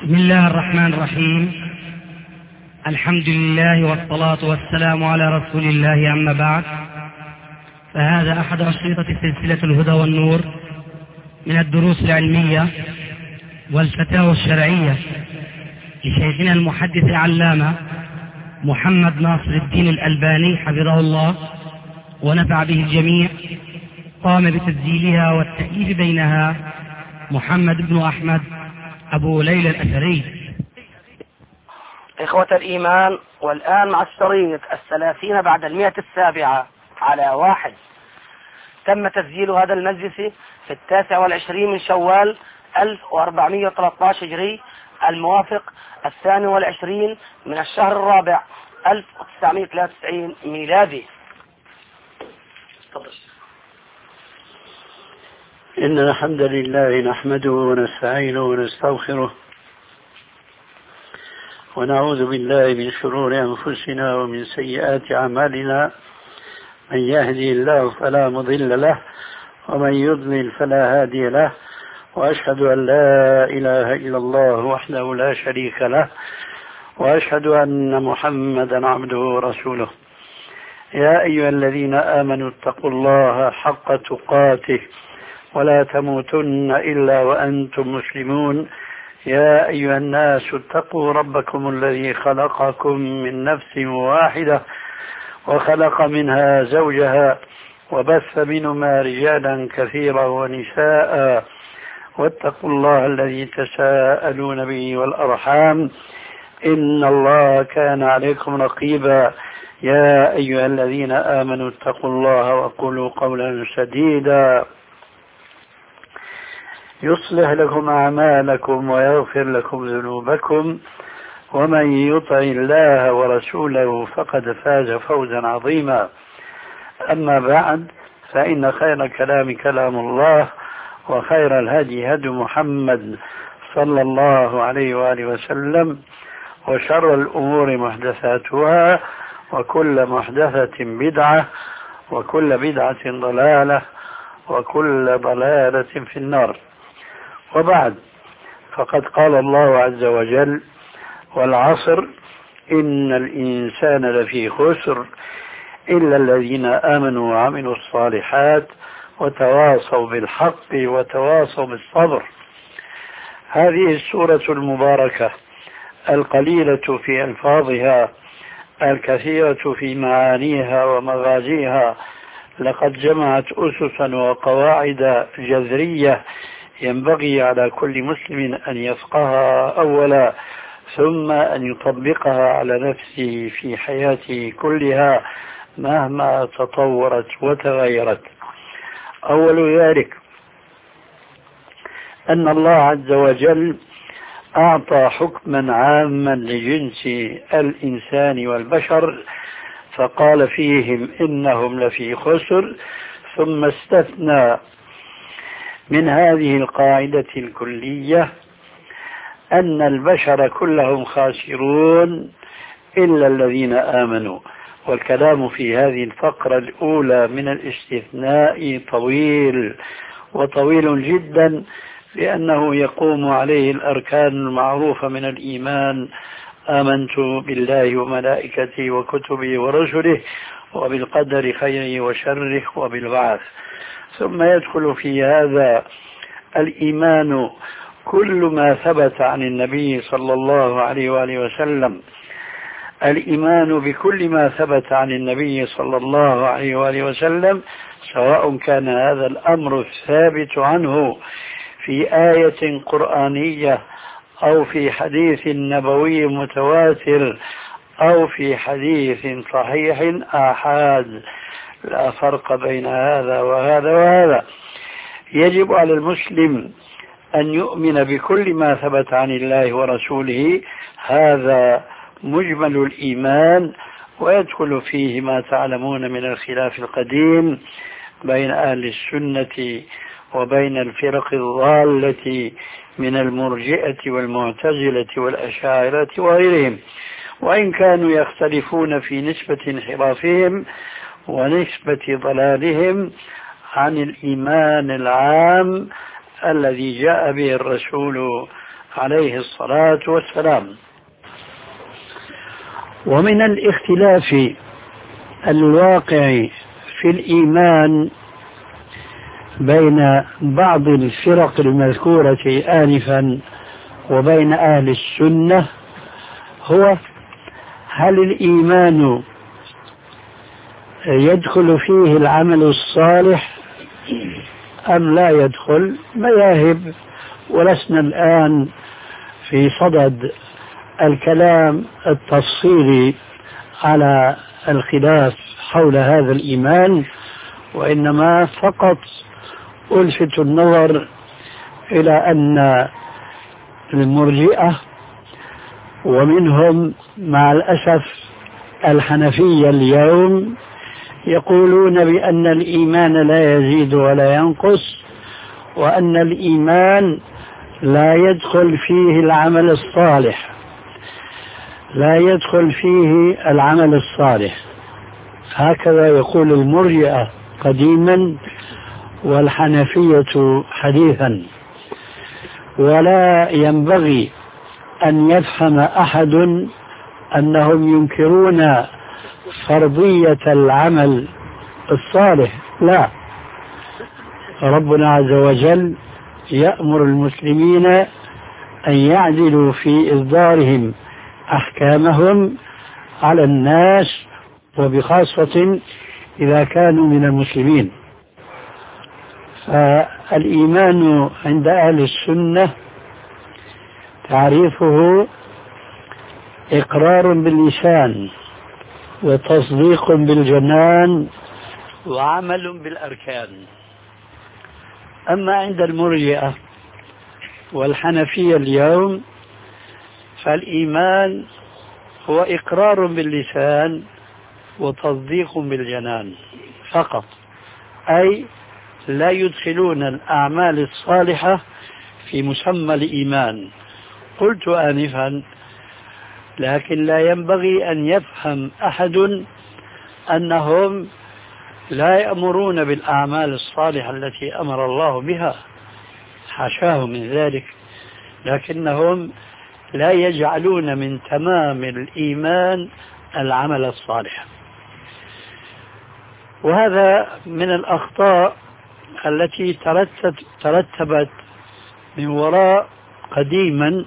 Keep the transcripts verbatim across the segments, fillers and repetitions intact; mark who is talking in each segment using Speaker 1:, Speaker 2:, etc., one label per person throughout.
Speaker 1: بسم الله الرحمن الرحيم. الحمد لله والصلاة والسلام على رسول الله، أما بعد، فهذا أحد أشرطة سلسلة الهدى والنور من الدروس العلمية والفتاوى الشرعية لشيخنا المحدث العلامة محمد ناصر الدين الألباني حفظه الله ونفع به الجميع. قام بتسجيلها والتأليف بينها محمد بن أحمد أبو ليلى الأثري.
Speaker 2: إخوة الإيمان، والآن مع الشريط الثلاثين بعد المئة السابعة على واحد. تم تسجيل هذا المجلس في التاسع والعشرين من شوال ألف وأربعمائة وثلاثة عشر هجري، الموافق الثاني والعشرين من الشهر الرابع ألف وتسعمائة وثلاثة وتسعين ميلادي.
Speaker 3: إن الحمد لله نحمده ونستعينه ونستغفره ونعوذ بالله من شرور أنفسنا ومن سيئات أعمالنا. من يهدي الله فلا مضل له ومن يضلل فلا هادي له، وأشهد أن لا إله إلا الله وحده لا شريك له، وأشهد أن محمدا عبده ورسوله. يا أيها الذين آمنوا اتقوا الله حق تقاته ولا تموتن إلا وأنتم مسلمون. يا أيها الناس اتقوا ربكم الذي خلقكم من نفس واحدة وخلق منها زوجها وبث منهما رجالا كثيرا ونساء، واتقوا الله الذي تساءلون به والأرحام إن الله كان عليكم رقيبا. يا أيها الذين آمنوا اتقوا الله وقولوا قولا سديدا يصلح لكم أعمالكم ويغفر لكم ذنوبكم، ومن يطع الله ورسوله فقد فاز فوزا عظيما. أما بعد، فإن خير الكلام كلام الله، وخير الهدي هدي محمد صلى الله عليه وآله وسلم، وشر الأمور محدثاتها، وكل محدثة بدعة، وكل بدعة ضلالة، وكل ضلالة في النار. وبعد، فقد قال الله عز وجل: والعصر إن الإنسان لفي خسر إلا الذين آمنوا وعملوا الصالحات وتواصوا بالحق وتواصوا بالصبر. هذه السورة المباركة القليلة في ألفاظها الكثيرة في معانيها ومغازيها لقد جمعت أسسا وقواعد جذرية ينبغي على كل مسلم أن يفقهها أولا، ثم أن يطبقها على نفسه في حياته كلها مهما تطورت وتغيرت. أول ذلك أن الله عز وجل أعطى حكما عاما لجنس الإنسان والبشر، فقال فيهم إنهم لفي خسر، ثم استثنى من هذه القاعدة الكلية أن البشر كلهم خاسرون إلا الذين آمنوا. والكلام في هذه الفقرة الأولى من الاستثناء طويل وطويل جدا، لأنه يقوم عليه الأركان المعروفة من الإيمان: آمنت بالله وملائكته وكتبه ورسله وبالقدر خيره وشره وبالبعث. ثم يدخل في هذا الإيمان كل ما ثبت عن النبي صلى الله عليه وآله وسلم، الإيمان بكل ما ثبت عن النبي صلى الله عليه وآله وسلم، سواء كان هذا الأمر الثابت عنه في آية قرآنية أو في حديث نبوي متواتر أو في حديث صحيح آحاد، لا فرق بين هذا وهذا وهذا. يجب على المسلم أن يؤمن بكل ما ثبت عن الله ورسوله، هذا مجمل الإيمان، ويدخل فيه ما تعلمون من الخلاف القديم بين أهل السنة وبين الفرق الضالة من المرجئة والمعتزلة والأشاعرة وغيرهم، وإن كانوا يختلفون في نسبة انحرافهم ونسبة ضلالهم عن الإيمان العام الذي جاء به الرسول عليه الصلاة والسلام. ومن الاختلاف الواقع في الإيمان بين بعض الفرق المذكورة آنفا وبين أهل السنة هو هل الإيمان يدخل فيه العمل الصالح أم لا يدخل؟ مذاهب، ولسنا الآن في صدد الكلام التفصيلي على الخلاف حول هذا الإيمان، وإنما فقط ألفت النظر إلى أن المرجئة ومنهم مع الأسف الحنفية اليوم يقولون بأن الإيمان لا يزيد ولا ينقص، وأن الإيمان لا يدخل فيه العمل الصالح لا يدخل فيه العمل الصالح هكذا يقول المرجئة قديما والحنفية حديثا. ولا ينبغي أن يفهم أحد أنهم ينكرون فرضية العمل الصالح، لا، ربنا عز وجل يأمر المسلمين أن يعدلوا في إصدارهم أحكامهم على الناس، وبخاصة إذا كانوا من المسلمين. فالإيمان عند أهل السنة تعريفه إقرار باللسان وتصديق بالجنان وعمل بالأركان. أما عند المرجئة والحنفية اليوم فالإيمان هو إقرار باللسان وتصديق بالجنان فقط، أي لا يدخلون الأعمال الصالحة في مسمى الإيمان. قلت آنفا لكن لا ينبغي أن يفهم أحد أنهم لا يأمرون بالأعمال الصالحة التي أمر الله بها، حاشاه من ذلك، لكنهم لا يجعلون من تمام الإيمان العمل الصالح. وهذا من الأخطاء التي ترتبت من وراء قديما.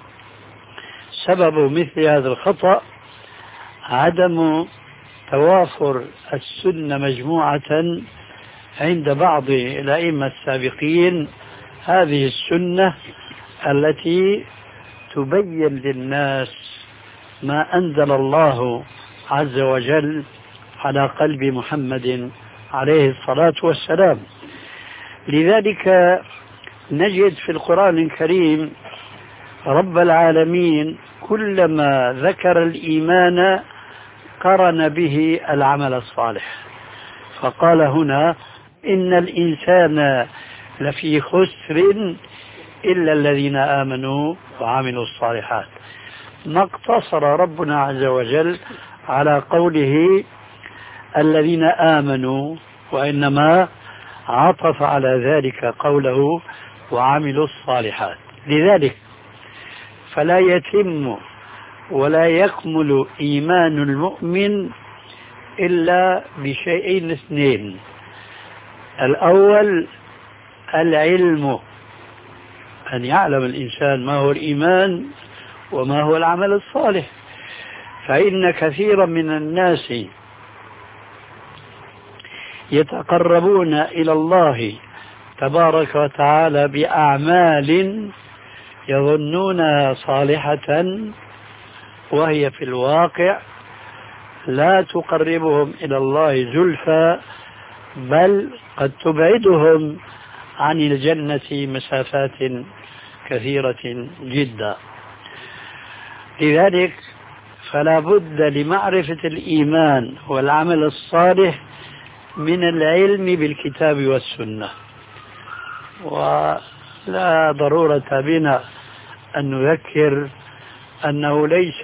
Speaker 3: سبب مثل هذا الخطأ عدم توافر السنة مجموعة عند بعض الأئمة السابقين، هذه السنة التي تبين للناس ما أنزل الله عز وجل على قلب محمد عليه الصلاة والسلام. لذلك نجد في القرآن الكريم رب العالمين كلما ذكر الإيمان قرن به العمل الصالح، فقال هنا إن الإنسان لفي خسر إلا الذين آمنوا وعملوا الصالحات. ما اقتصر ربنا عز وجل على قوله الذين آمنوا، وإنما عطف على ذلك قوله وعملوا الصالحات. لذلك فلا يتم ولا يكمل إيمان المؤمن إلا بشيئين اثنين: الأول العلم، أن يعلم الإنسان ما هو الإيمان وما هو العمل الصالح، فإن كثيرا من الناس يتقربون إلى الله تبارك وتعالى بأعمال يظنونها صالحة وهي في الواقع لا تقربهم إلى الله زلفى، بل قد تبعدهم عن الجنة مسافات كثيرة جدا. لذلك فلا بد لمعرفة الإيمان والعمل الصالح من العلم بالكتاب والسنة، ولا ضرورة بنا أن نذكر أنه ليس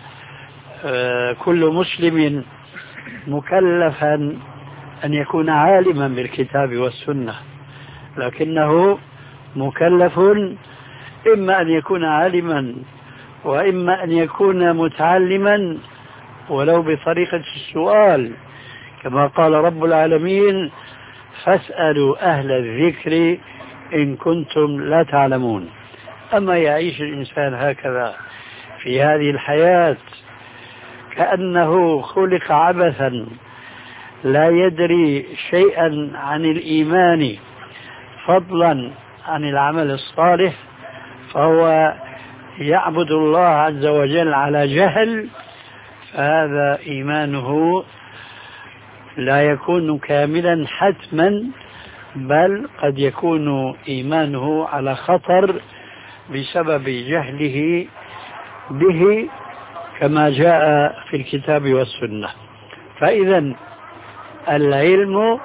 Speaker 3: كل مسلم مكلفا أن يكون عالما بالكتاب والسنة، لكنه مكلف إما أن يكون عالما وإما أن يكون متعلما ولو بطريقة السؤال، كما قال رب العالمين: فاسألوا أهل الذكر إن كنتم لا تعلمون. أما يعيش الإنسان هكذا في هذه الحياة كأنه خلق عبثا لا يدري شيئا عن الإيمان فضلا عن العمل الصالح، فهو يعبد الله عز وجل على جهل، فهذا إيمانه لا يكون كاملا حتما، بل قد يكون إيمانه على خطر بسبب جهله به كما جاء في الكتاب والسنة. فإذا العلم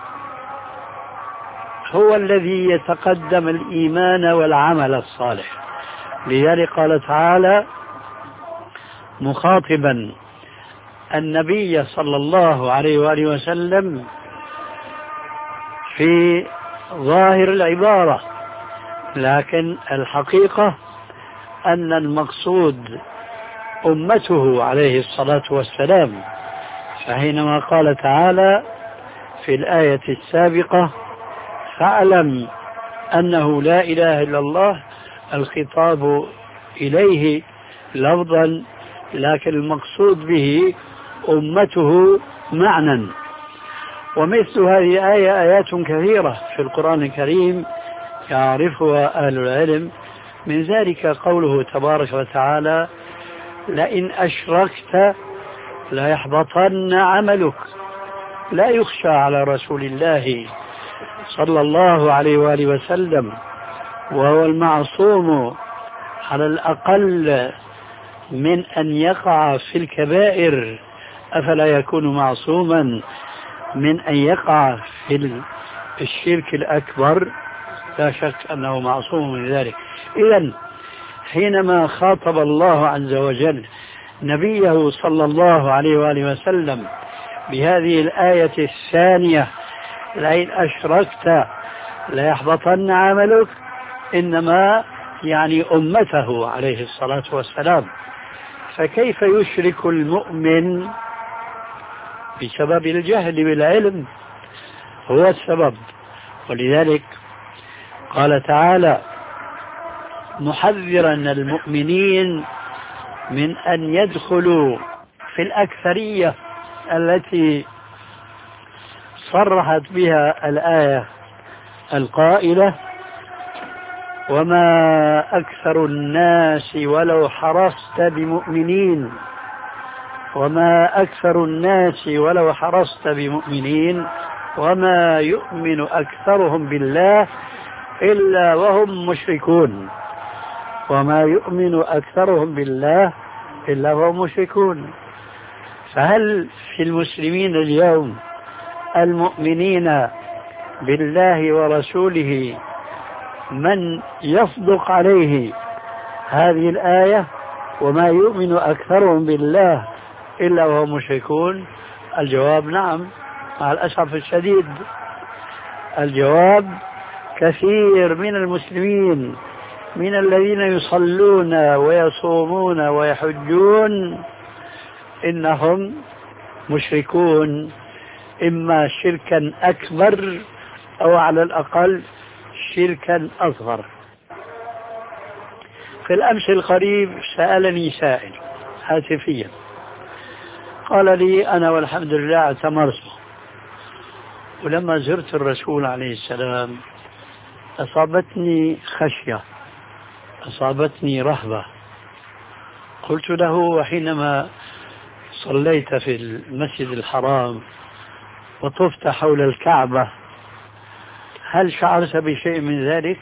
Speaker 3: هو الذي يتقدم الإيمان والعمل الصالح. لذلك قال تعالى مخاطبا النبي صلى الله عليه وآله وسلم في ظاهر العبارة، لكن الحقيقة أن المقصود أمته عليه الصلاة والسلام. فحينما قال تعالى في الآية السابقة: فاعلم أنه لا إله إلا الله، الخطاب إليه لفظا، لكن المقصود به أمته معنى. ومثل هذه الآية آيات كثيرة في القرآن الكريم يعرفها أهل العلم، من ذلك قوله تبارك وتعالى: لئن أشركت ليحبطن عملك. لا يخشى على رسول الله صلى الله عليه وآله وسلم، وهو المعصوم على الأقل من أن يقع في الكبائر، أفلا يكون معصوما من أن يقع في الشرك الأكبر؟ لا شك أنه معصوم من ذلك. إذن حينما خاطب الله عز وجل نبيه صلى الله عليه وآله وسلم بهذه الآية الثانية: لئن أشركت ليحبطن عملك، إنما يعني أمته عليه الصلاة والسلام. فكيف يشرك المؤمن بسبب الجهل بالعلم؟ هو السبب. ولذلك قال تعالى محذرا المؤمنين من أن يدخلوا في الأكثرية التي صرحت بها الآية القائلة: وما أكثر الناس ولو حرصت بمؤمنين، وما أكثر الناس ولو حرصت بمؤمنين وما يؤمن أكثرهم بالله إلا وهم مشركون. وما يؤمن أكثرهم بالله إلا وهم مشركون. فهل في المسلمين اليوم المؤمنين بالله ورسوله من يصدق عليه هذه الآية: وما يؤمن أكثرهم بالله إلا وهم مشركون؟ الجواب نعم، مع الأسف الشديد. الجواب كثير من المسلمين من الذين يصلون ويصومون ويحجون إنهم مشركون، إما شركا أكبر أو على الأقل شركا أصغر. في الأمس القريب سألني سائل هاتفيا، قال لي: أنا والحمد لله اعتمرت، ولما زرت الرسول عليه السلام أصابتني خشية، أصابتني رهبة. قلت له: وحينما صليت في المسجد الحرام وطفت حول الكعبة هل شعرت بشيء من ذلك؟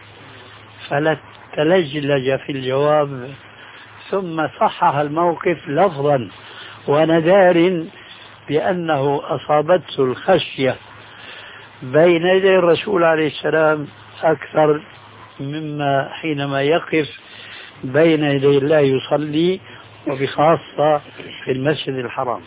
Speaker 3: فلتلجلج في الجواب، ثم صحح الموقف لفظا وندار بأنه أصابته الخشية بين يدي الرسول عليه السلام أكثر مما حينما يقف بين يدي الله يصلي، وبخاصة في المسجد الحرام.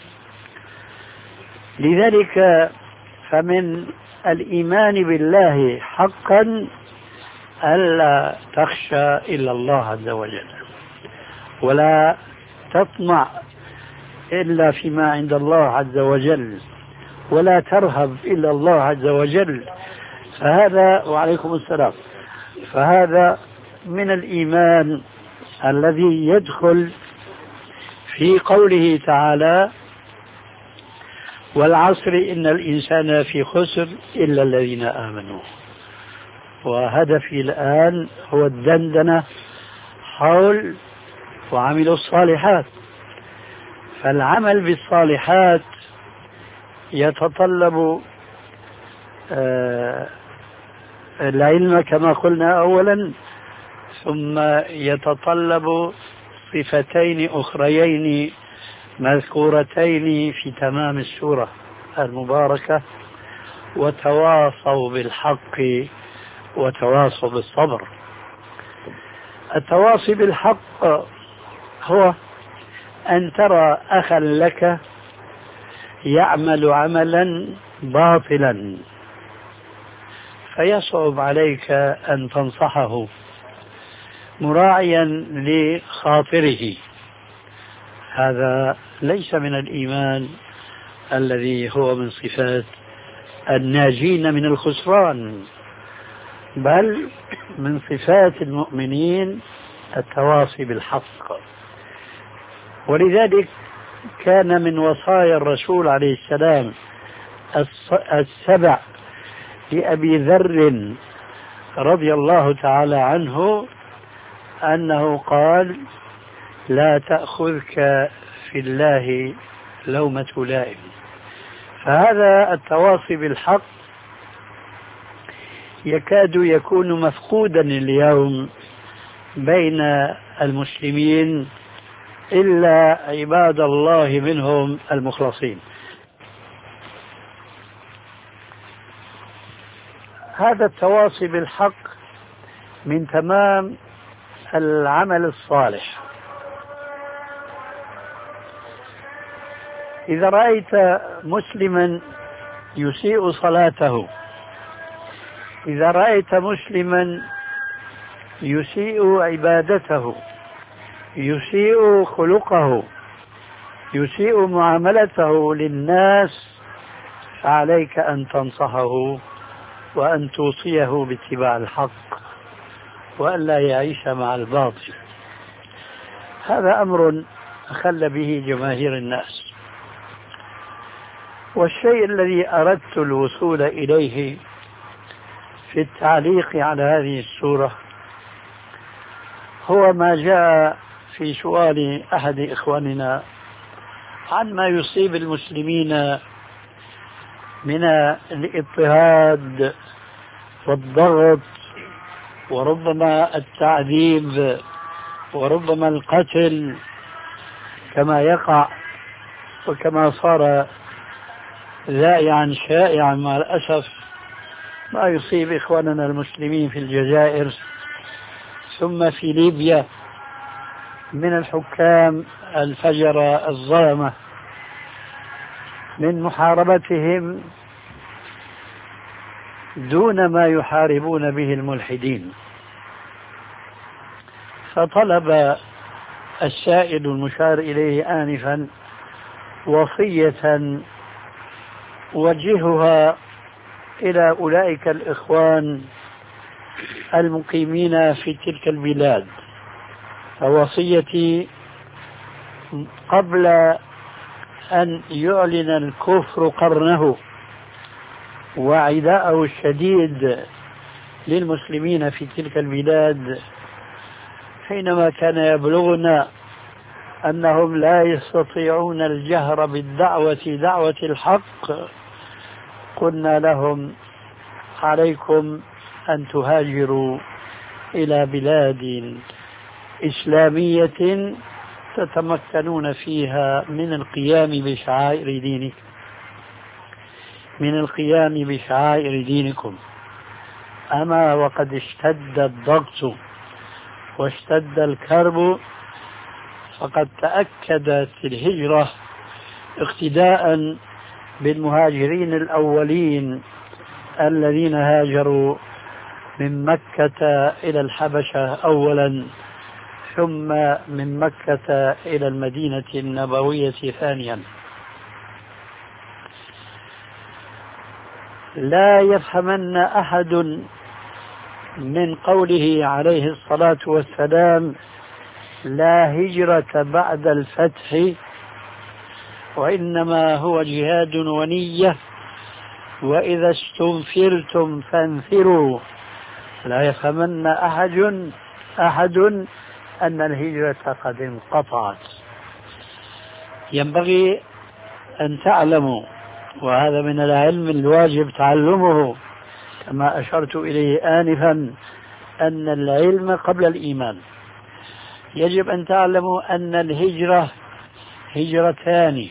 Speaker 3: لذلك فمن الإيمان بالله حقا ألا تخشى إلا الله عز وجل، ولا تطمع إلا فيما عند الله عز وجل، ولا ترهب إلا الله عز وجل. فهذا وعليكم السلام فهذا من الإيمان الذي يدخل في قوله تعالى: والعصر إن الإنسان في خسر إلا الذين آمنوا. وهدفي الآن هو الدندنة حول وعملوا الصالحات. فالعمل بالصالحات يتطلب آه العلم كما قلنا أولا، ثم يتطلب صفتين أخريين مذكورتين في تمام السورة المباركة: وتواصوا بالحق وتواصوا بالصبر. التواصي بالحق هو أن ترى أخا لك يعمل عملا باطلا فيصعب عليك أن تنصحه مراعيا لخاطره. هذا ليس من الإيمان الذي هو من صفات الناجين من الخسران، بل من صفات المؤمنين التواصي بالحق. ولذلك كان من وصايا الرسول عليه السلام السبع لأبي ذر رضي الله تعالى عنه أنه قال: لا تأخذك في الله لومة لائم. فهذا التواصي بالحق يكاد يكون مفقودا اليوم بين المسلمين إلا عباد الله منهم المخلصين. هذا التواصي بالحق من تمام العمل الصالح. إذا رأيت مسلما يسيء صلاته، إذا رأيت مسلما يسيء عبادته، يسيء خلقه، يسيء معاملته للناس، فعليك أن تنصحه وأن توصيه باتباع الحق وأن لا يعيش مع الباطل. هذا أمر أخل به جماهير الناس. والشيء الذي أردت الوصول إليه في التعليق على هذه السورة هو ما جاء في سؤال أحد إخواننا عن ما يصيب المسلمين من الاضطهاد والضغط وربما التعذيب وربما القتل كما يقع وكما صار ذائعا شائعا مع الأسف ما يصيب إخواننا المسلمين في الجزائر ثم في ليبيا من الحكام الفجرة الظلمة من محاربتهم دون ما يحاربون به الملحدين. فطلب السائل المشار إليه آنفا وصية وجهها إلى أولئك الإخوان المقيمين في تلك البلاد. فوصيتي قبل أن يعلن الكفر قرنه وعداءه الشديد للمسلمين في تلك البلاد، حينما كان يبلغنا أنهم لا يستطيعون الجهر بالدعوة دعوة الحق، قلنا لهم: عليكم أن تهاجروا إلى بلاد إسلامية تتمكنون فيها من القيام بشعائر دينك من القيام بشعائر دينكم. أما وقد اشتد الضغط واشتد الكرب، فقد تأكدت الهجرة اقتداء بالمهاجرين الأولين الذين هاجروا من مكة إلى الحبشة أولا، ثم من مكة إلى المدينة النبوية ثانيا. لا يفهمن أحد من قوله عليه الصلاة والسلام لا هجرة بعد الفتح وإنما هو جهاد ونية وإذا استنفرتم فانفروا، لا يفهمن أحد أحد أن الهجرة قد انقطعت. ينبغي أن تعلموا، وهذا من العلم الواجب تعلمه كما أشرت إليه آنفا، أن العلم قبل الإيمان. يجب أن تعلموا أن الهجرة هجرتان،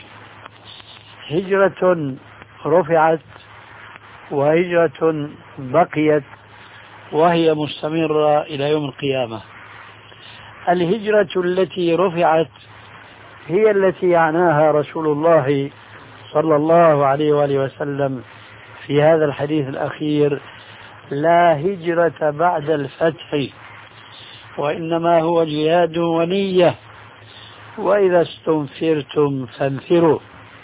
Speaker 3: هجرة رفعت وهجرة بقيت وهي مستمرة إلى يوم القيامة. الهجرة التي رفعت هي التي يعناها رسول الله صلى الله عليه وآله وسلم في هذا الحديث الأخير: لا هجرة بعد الفتح وإنما هو جهاد ونية وإذا استنفرتم فانفروا.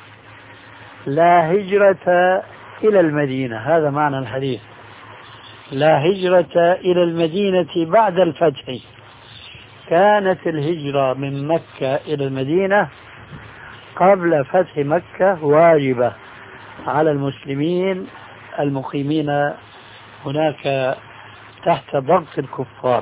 Speaker 3: لا هجرة إلى المدينة، هذا معنى الحديث. لا هجرة إلى المدينة بعد الفتح. كانت الهجرة من مكة إلى المدينة قبل فتح مكة واجبة على المسلمين المقيمين هناك تحت ضغط الكفار.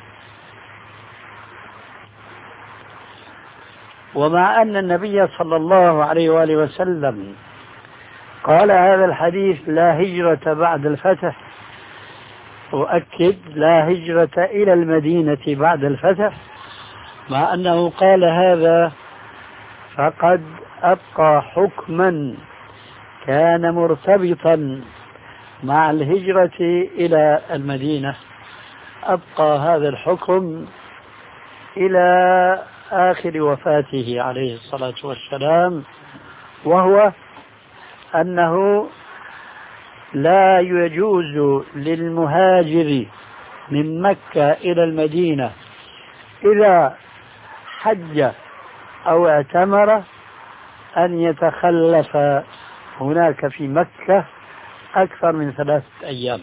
Speaker 3: ومع أن النبي صلى الله عليه وآله وسلم قال هذا الحديث لا هجرة بعد الفتح، وأكد لا هجرة إلى المدينة بعد الفتح، مع أنه قال هذا فقد أبقى حكما كان مرتبطا مع الهجرة إلى المدينة، أبقى هذا الحكم إلى آخر وفاته عليه الصلاة والسلام، وهو أنه لا يجوز للمهاجر من مكة إلى المدينة إذا حج أو اعتمر أن يتخلف هناك في مكة أكثر من ثلاثة أيام،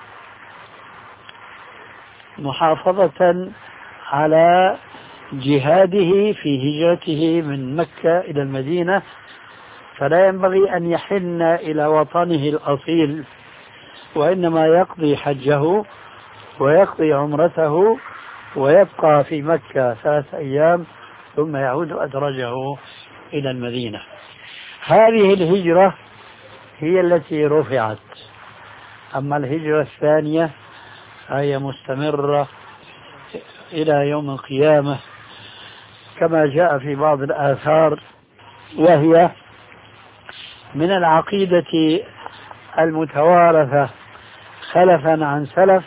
Speaker 3: محافظة على جهاده في هجرته من مكة إلى المدينة. فلا ينبغي أن يحن إلى وطنه الأصيل، وإنما يقضي حجه ويقضي عمرته ويبقى في مكة ثلاثة أيام ثم يعود أدرجه إلى المدينة. هذه الهجرة هي التي رفعت. أما الهجرة الثانية فهي مستمرة إلى يوم القيامة كما جاء في بعض الآثار، وهي من العقيدة المتوارثة خلفا عن سلف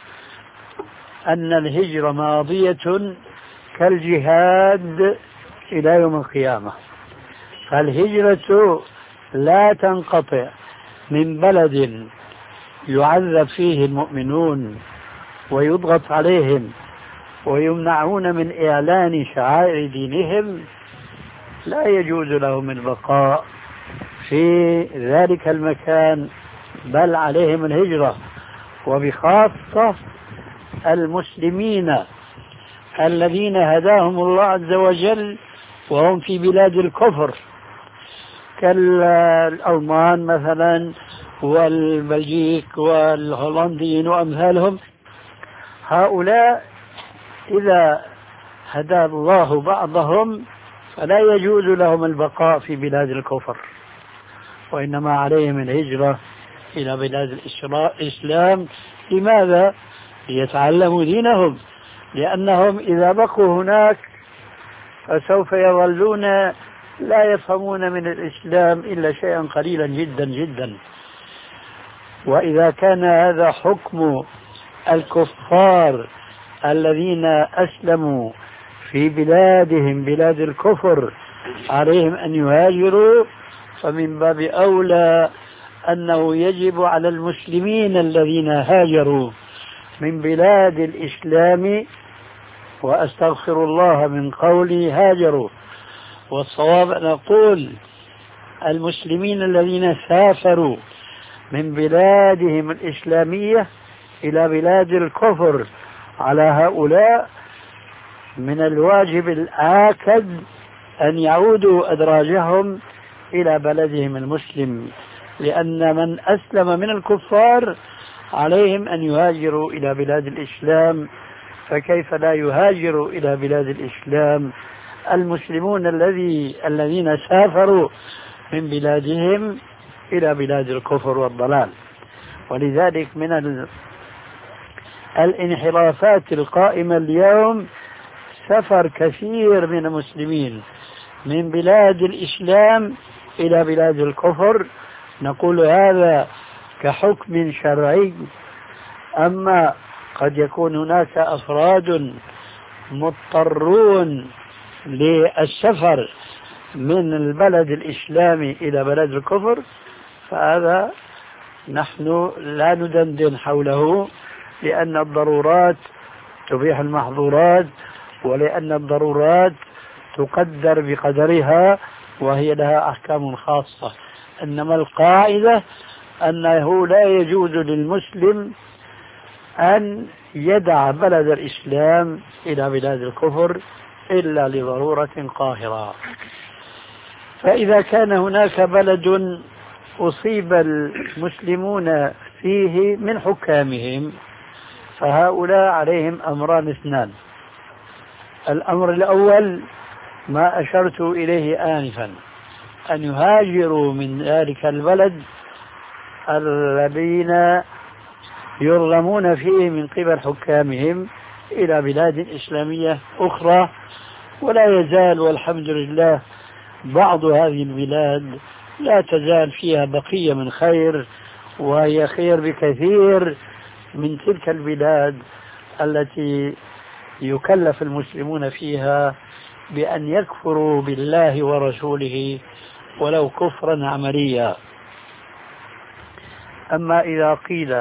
Speaker 3: أن الهجرة ماضية كالجهاد إلى يوم القيامة. فالهجرة لا تنقطع من بلد يعذب فيه المؤمنون ويضغط عليهم ويمنعون من إعلان شعائر دينهم، لا يجوز لهم البقاء في ذلك المكان، بل عليهم الهجرة. وبخاصة المسلمين الذين هداهم الله عز وجل وهم في بلاد الكفر كالألمان مثلا والبلجيك والهولنديين وأمثالهم، هؤلاء إذا هدى الله بعضهم فلا يجوز لهم البقاء في بلاد الكفر، وإنما عليهم الهجرة إلى بلاد الإسلام. لماذا؟ ليتعلموا دينهم، لأنهم إذا بقوا هناك فسوف يظلون لا يفهمون من الإسلام إلا شيئا قليلا جدا جدا. وإذا كان هذا حكم الكفار الذين أسلموا في بلادهم بلاد الكفر عليهم أن يهاجروا، فمن باب أولى أنه يجب على المسلمين الذين هاجروا من بلاد الإسلام، وأستغفر الله من قولي هاجروا، والصواب أن أقول المسلمين الذين سافروا من بلادهم الإسلامية إلى بلاد الكفر، على هؤلاء من الواجب الآكد أن يعودوا أدراجهم إلى بلدهم المسلم، لأن من أسلم من الكفار عليهم أن يهاجروا إلى بلاد الإسلام، فكيف لا يهاجروا إلى بلاد الإسلام المسلمون الذي الذين سافروا من بلادهم إلى بلاد الكفر والضلال. ولذلك من الانحرافات القائمة اليوم سفر كثير من المسلمين من بلاد الإسلام إلى بلاد الكفر. نقول هذا كحكم شرعي، أما قد يكون هناك أفراد مضطرون للسفر من البلد الإسلامي إلى بلد الكفر، فهذا نحن لا ندندن حوله، لأن الضرورات تبيح المحظورات، ولأن الضرورات تقدر بقدرها وهي لها أحكام خاصة. إنما القاعدة أنه لا يجوز للمسلم أن يدع بلد الإسلام إلى بلاد الكفر إلا لضرورة قاهرة. فإذا كان هناك بلد أصيب المسلمون فيه من حكامهم، فهؤلاء عليهم أمران اثنان. الأمر الأول ما أشرت إليه آنفا، أن يهاجروا من ذلك البلد الذين يرغمون فيه من قبل حكامهم إلى بلاد إسلامية أخرى. ولا يزال والحمد لله بعض هذه البلاد لا تزال فيها بقية من خير، وهي خير بكثير من تلك البلاد التي يكلف المسلمون فيها بأن يكفروا بالله ورسوله ولو كفرا عمليا. أما إذا قيل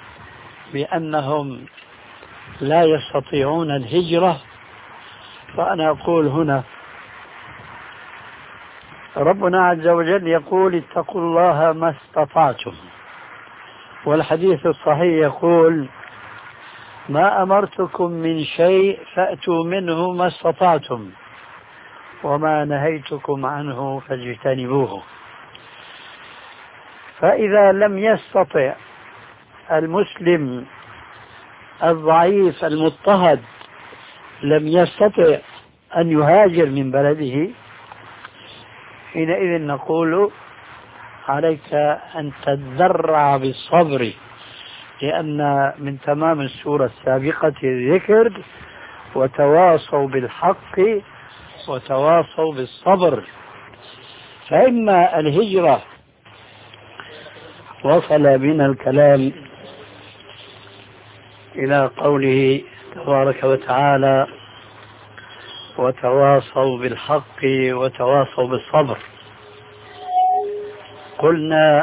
Speaker 3: بأنهم لا يستطيعون الهجرة، فأنا أقول هنا ربنا عز وجل يقول اتقوا الله ما استطعتم، والحديث الصحيح يقول ما أمرتكم من شيء فأتوا منه ما استطعتم وما نهيتكم عنه فاجتنبوه. فإذا لم يستطع المسلم الضعيف المضطهد لم يستطع أن يهاجر من بلده، حينئذ نقول عليك أن تتذرع بالصبر، لأن من تمام السورة السابقة الذكر وتواصوا بالحق وتواصوا بالصبر. فإما الهجرة وصل بنا الكلام إلى قوله تبارك وتعالى وتواصوا بالحق وتواصوا بالصبر. قلنا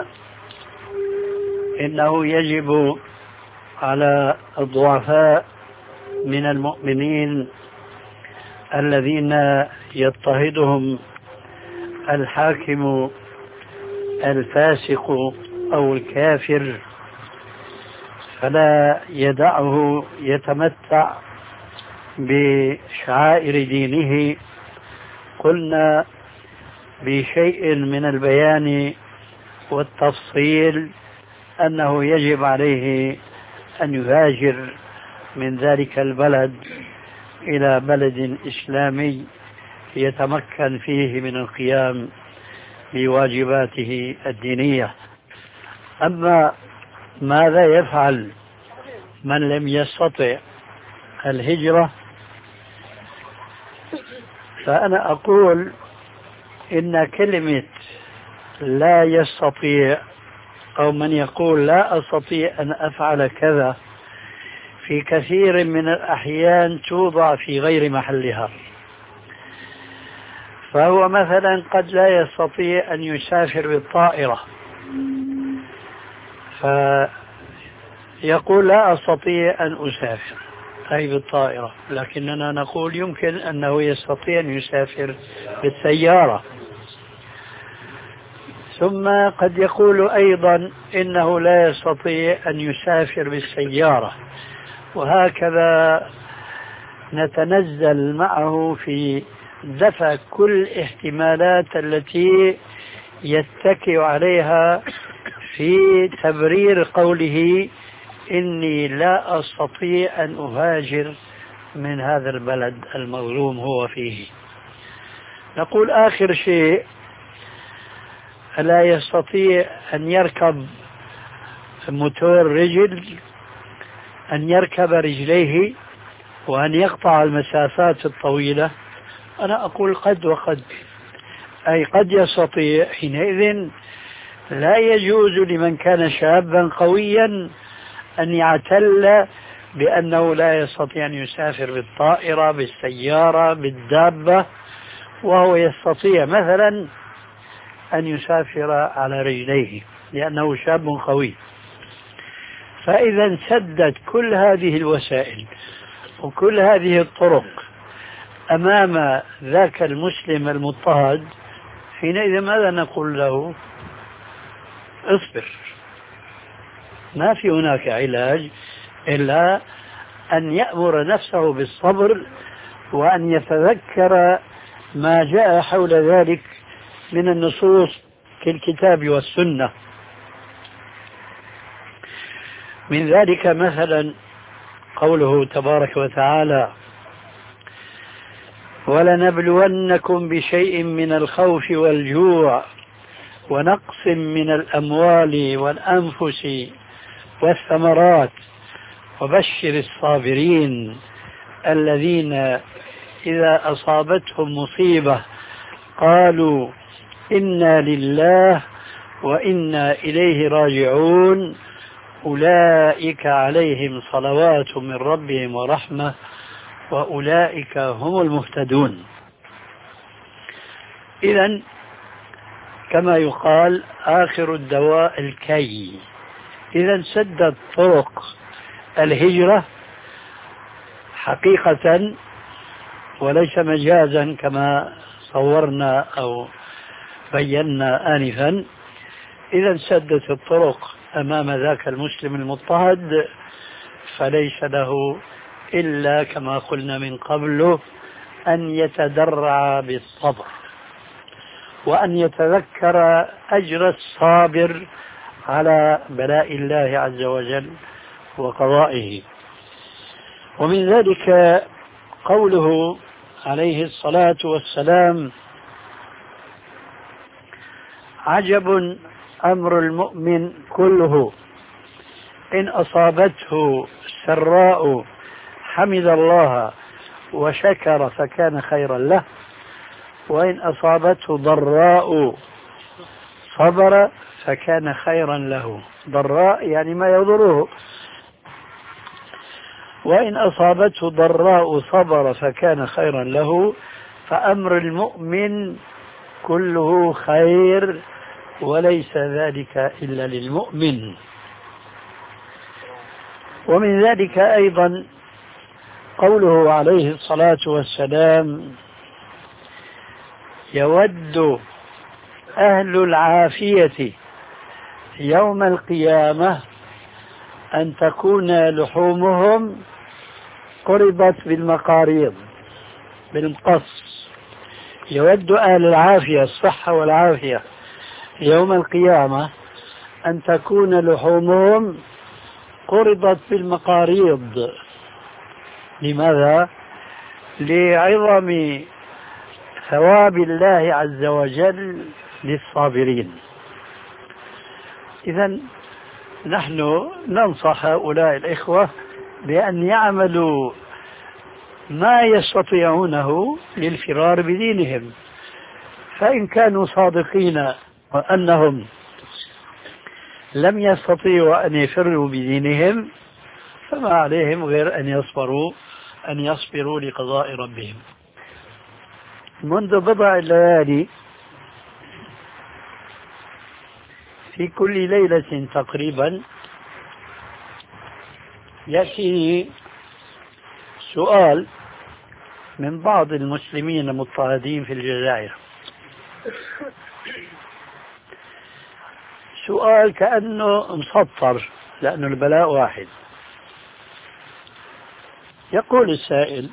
Speaker 3: إنه يجب على الضعفاء من المؤمنين الذين يضطهدهم الحاكم الفاسق أو الكافر فلا يدعه يتمتع بشعائر دينه. قلنا بشيء من البيان والتفصيل أنه يجب عليه أن يهاجر من ذلك البلد إلى بلد إسلامي يتمكن فيه من القيام بواجباته الدينية. أما ماذا يفعل من لم يستطع الهجرة؟ فأنا أقول إن كلمة لا يستطيع أو من يقول لا أستطيع أن أفعل كذا في كثير من الأحيان توضع في غير محلها. فهو مثلا قد لا يستطيع أن يسافر بالطائرة يقول لا أستطيع أن أسافر أي بالطائرة، لكننا نقول يمكن أنه يستطيع أن يسافر بالسيارة. ثم قد يقول أيضا إنه لا يستطيع أن يسافر بالسيارة، وهكذا نتنزل معه في دفع كل الاحتمالات التي يتكئ عليها في تبرير قوله إني لا أستطيع أن أهاجر من هذا البلد المظلوم هو فيه. نقول آخر شيء، ألا يستطيع أن يركب موتور رجل، أن يركب رجليه وأن يقطع المسافات الطويلة؟ أنا أقول قد وقد، أي قد يستطيع. حينئذ لا يجوز لمن كان شابا قويا أن يعتل بأنه لا يستطيع أن يسافر بالطائرة بالسيارة بالدابة، وهو يستطيع مثلا أن يسافر على رجليه لأنه شاب قوي. فإذا سدت كل هذه الوسائل وكل هذه الطرق أمام ذاك المسلم المضطهد، حينئذ ماذا نقول له؟ اصبر، ما في هناك علاج إلا أن يأمر نفسه بالصبر وأن يتذكر ما جاء حول ذلك من النصوص في الكتاب والسنة. من ذلك مثلا قوله تبارك وتعالى: ولنبلونكم بشيء من الخوف والجوع ونقص من الأموال والأنفس والثمرات وبشر الصابرين الذين إذا أصابتهم مصيبة قالوا إنا لله وإنا إليه راجعون أولئك عليهم صلوات من ربهم ورحمة وأولئك هم المهتدون. إذن كما يقال آخر الدواء الكي. إذن سدت طرق الهجرة حقيقة وليس مجازا كما صورنا أو بينا آنفا. إذا سدت الطرق أمام ذاك المسلم المضطهد، فليس له إلا كما قلنا من قبل أن يتدرع بالصبر وأن يتذكر أجر الصابر على بلاء الله عز وجل وقضائه. ومن ذلك قوله عليه الصلاة والسلام: عجب أمر المؤمن كله، إن أصابته سراء حمد الله وشكر فكان خيرا له، وإن أصابته ضراء صبر فكان خيرا له. ضراء يعني ما يضره. وإن أصابته ضراء صبر فكان خيرا له. فأمر المؤمن كله خير وليس ذلك إلا للمؤمن. ومن ذلك أيضا قوله عليه الصلاة والسلام: يود أهل العافية يوم القيامة أن تكون لحومهم قربت بالمقاريض بالمقص. يود أهل العافية الصحة والعافية يوم القيامة أن تكون لحومهم قربت بالمقاريض. لماذا؟ لعظم ثواب الله عز وجل للصابرين. إذن نحن ننصح هؤلاء الإخوة بأن يعملوا ما يستطيعونه للفرار بدينهم، فإن كانوا صادقين وأنهم لم يستطيعوا أن يفروا بدينهم فما عليهم غير أن يصبروا أن يصبروا لقضاء ربهم. منذ بضع ليالي في كل ليلة تقريبا يأتي سؤال من بعض المسلمين المضطهدين في الجزائر، سؤال كأنه مسطر لأنه البلاء واحد. يقول السائل: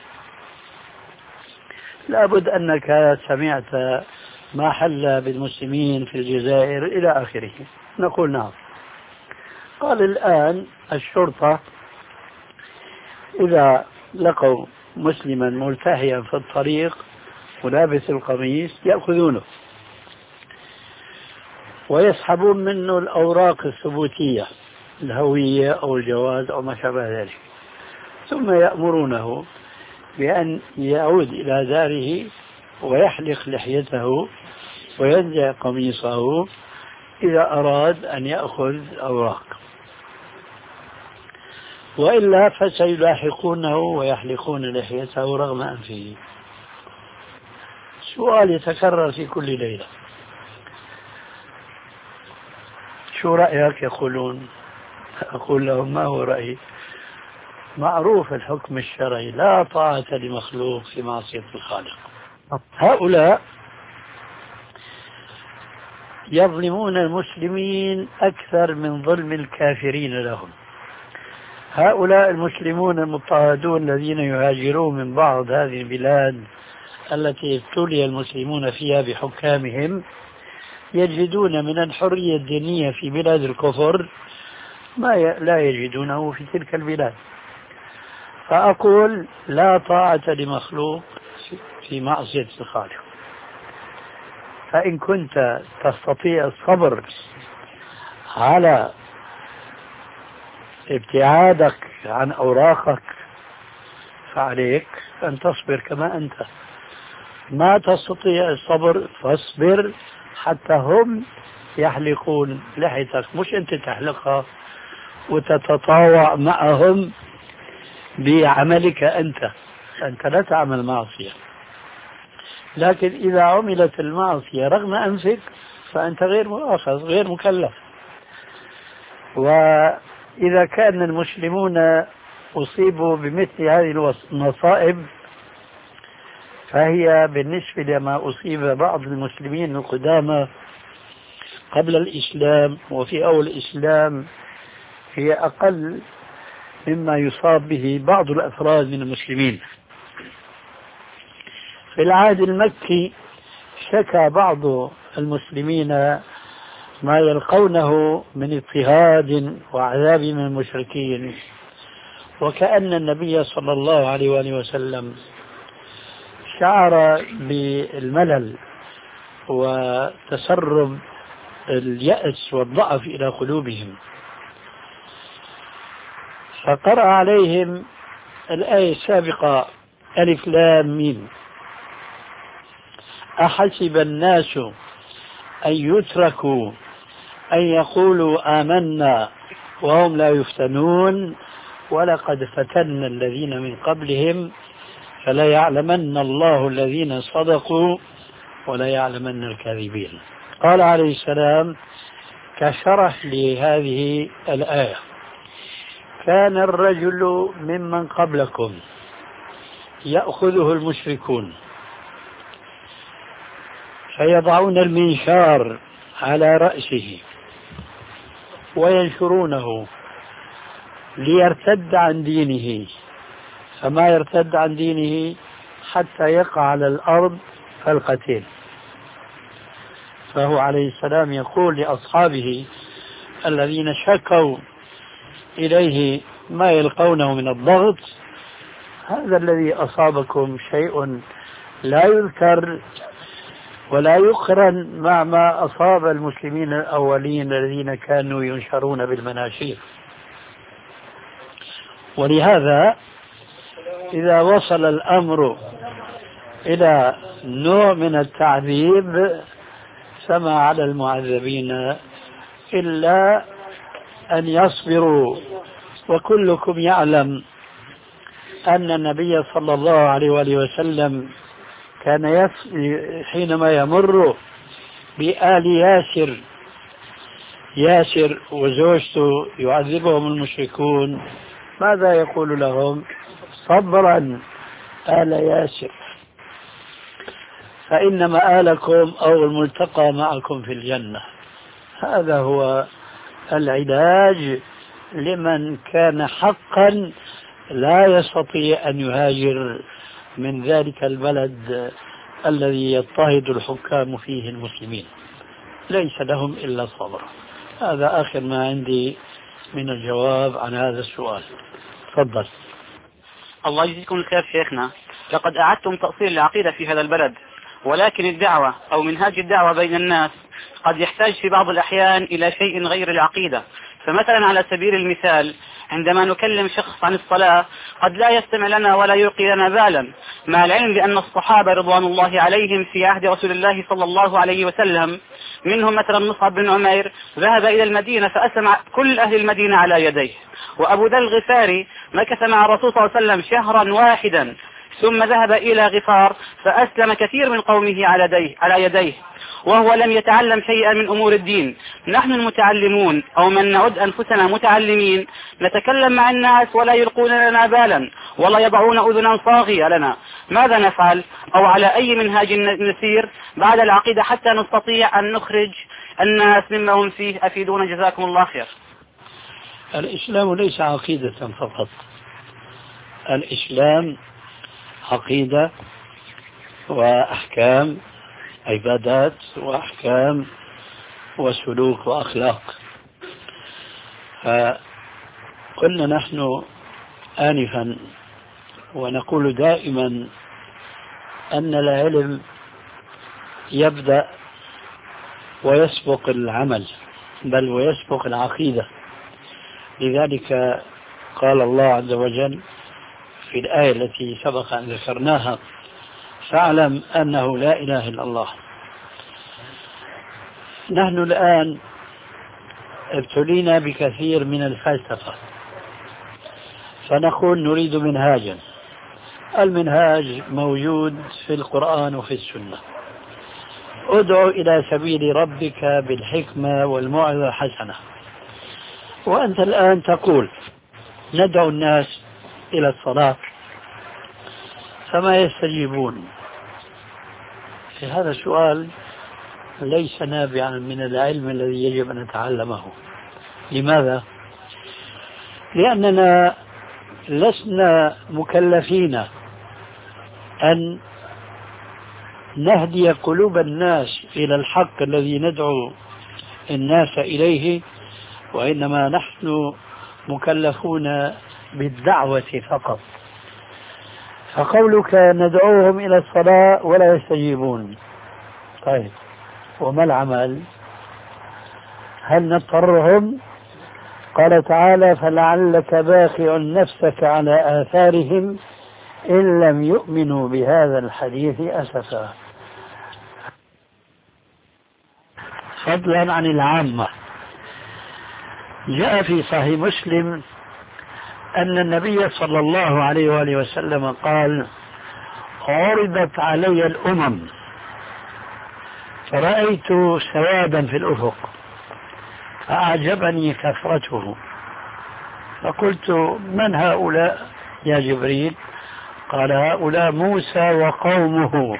Speaker 3: لابد أنك سمعت ما حل بالمسلمين في الجزائر إلى آخره. نقول نعم. قال: الآن الشرطة إذا لقوا مسلما ملتحيا في الطريق ولابس القميص يأخذونه ويسحبون منه الأوراق الثبوتية، الهوية أو الجواز أو ما شابه ذلك، ثم يأمرونه بأن يعود إلى داره ويحلق لحيته وينزع قميصه إذا أراد أن يأخذ أوراق، وإلا فسيلاحقونه ويحلقون لحيته رغم أنفه. سؤال يتكرر في كل ليلة: شو رأيك؟ يقولون. أقول لهم: ما هو رأيي؟ معروف الحكم الشرعي، لا طاعة لمخلوق في معصية الخالق. هؤلاء يظلمون المسلمين أكثر من ظلم الكافرين لهم. هؤلاء المسلمون المضطهدون الذين يهاجرون من بعض هذه البلاد التي ابتلي المسلمون فيها بحكامهم يجدون من الحرية الدينية في بلاد الكفر ما لا يجدونه في تلك البلاد. فأقول: لا طاعة لمخلوق في معصية الخالق. فإن كنت تستطيع الصبر على ابتعادك عن أوراقك فعليك أن تصبر كما أنت. ما تستطيع الصبر فاصبر حتى هم يحلقون لحيتك، مش أنت تحلقها وتتطاوع معهم بعملك أنت. أنت لا تعمل معصية، لكن إذا عملت المعصية رغم أنفك فأنت غير مؤاخذ، غير مكلف. وإذا كان المسلمون أصيبوا بمثل هذه النصائب فهي بالنسبة لما أصيب بعض المسلمين القدامى قبل الإسلام وفي أول الإسلام هي أقل مما يصاب به بعض الأفراد من المسلمين. في العهد المكي شكى بعض المسلمين ما يلقونه من اضطهاد وعذاب من المشركين، وكأن النبي صلى الله عليه وآله وسلم شعر بالملل وتسرب اليأس والضعف إلى قلوبهم، فقرأ عليهم الآية السابقة: ألف لام ميم أحسب الناس أن يتركوا أن يقولوا آمنا وهم لا يفتنون ولقد فتنا الذين من قبلهم فلا يعلمن الله الذين صدقوا ولا يعلمن الكاذبين. قال عليه السلام كشرح لهذه الآية: كان الرجل ممن قبلكم يأخذه المشركون فيضعون المنشار على رأسه وينشرونه ليرتد عن دينه، فما يرتد عن دينه حتى يقع على الأرض فالقتيل. فهو عليه السلام يقول لأصحابه الذين شكوا إليه ما يلقونه من الضغط: هذا الذي أصابكم شيء لا يذكر ولا يقرن مع ما أصاب المسلمين الأولين الذين كانوا ينشرون بالمناشير. ولهذا إذا وصل الأمر إلى نوع من التعذيب فما على المعذبين إلا أن يصبروا. وكلكم يعلم أن النبي صلى الله عليه وآله وسلم كان يف... حينما يمر بآل ياسر ياسر وزوجته يعذبهم المشركون ماذا يقول لهم؟ صبرا آل ياسر، فإن مآلكم أو الملتقى معكم في الجنة. هذا هو العلاج لمن كان حقا لا يستطيع أن يهاجر من ذلك البلد الذي يضطهد الحكام فيه المسلمين، ليس لهم إلا الصبر. هذا آخر ما عندي من الجواب عن هذا السؤال. تفضل.
Speaker 4: الله يجزيكم الخير شيخنا، لقد أعدتم تأصيل العقيدة في هذا البلد، ولكن الدعوة أو منهاج الدعوة بين الناس قد يحتاج في بعض الأحيان إلى شيء غير العقيدة. فمثلا على سبيل المثال عندما نكلم شخص عن الصلاة قد لا يستمع لنا ولا يلقي لنا بالا، مع العلم بأن الصحابة رضوان الله عليهم في عهد رسول الله صلى الله عليه وسلم منهم مثلا مصعب بن عمير ذهب إلى المدينة فأسمع كل أهل المدينة على يديه، وأبو ذر الغفاري مكث مع الرسول صلى الله عليه وسلم شهرا واحدا ثم ذهب إلى غفار فأسلم كثير من قومه على يديه, على يديه وهو لم يتعلم شيئا من أمور الدين. نحن المتعلمون أو من نعد أنفسنا متعلمين نتكلم مع الناس ولا يلقون لنا بالا ولا يضعون أذنا صاغية لنا. ماذا نفعل أو على أي منهاج نسير بعد العقيدة حتى نستطيع أن نخرج الناس مما هم فيه؟ أفيدونا جزاكم الله خير.
Speaker 3: الإسلام ليس عقيدة فقط، الإسلام عقيدة وأحكام، عبادات وأحكام وسلوك وأخلاق. فقلنا نحن آنفا ونقول دائما أن العلم يبدأ ويسبق العمل، بل ويسبق العقيدة. لذلك قال الله عز وجل في الآية التي سبق أن ذكرناها: فاعلم أنه لا إله إلا الله. نحن الآن ابتلينا بكثير من الفلسفة، فنقول نريد منهاجا. المنهاج موجود في القرآن وفي السنة: ادعو إلى سبيل ربك بالحكمة والموعظة الحسنة. وأنت الآن تقول ندعو الناس إلى الصلاة فما يستجيبون. هذا السؤال ليس نابعا من العلم الذي يجب أن نتعلمه. لماذا؟ لأننا لسنا مكلفين أن نهدي قلوب الناس إلى الحق الذي ندعو الناس إليه، وإنما نحن مكلفون بالدعوة فقط. فقولك ندعوهم إلى الصلاة ولا يستجيبون، طيب وما العمل؟ هل نضطرهم؟ قال تعالى: فلعلك باخع نفسك على آثارهم إن لم يؤمنوا بهذا الحديث أسفا. فضلا عن العامة، جاء في صحيح مسلم أن النبي صلى الله عليه وآله وسلم قال: عرضت علي الأمم فرأيت سوادا في الأفق فأعجبني كثرته، فقلت: من هؤلاء يا جبريل؟ قال: هؤلاء موسى وقومه.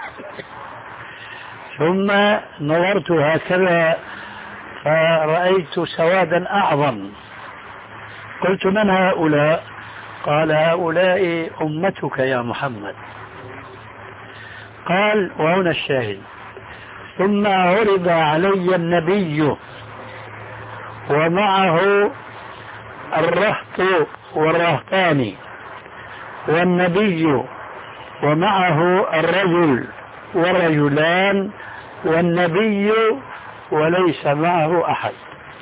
Speaker 3: ثم نظرت هكذا فرأيت سوادا أعظم، قلت: من هؤلاء؟ قال: هؤلاء أمتك يا محمد. قال، وهنا الشاهد: ثم عرض علي النبي ومعه الرهط والرهطان، والنبي ومعه الرجل والرجلان، والنبي وليس معه أحد.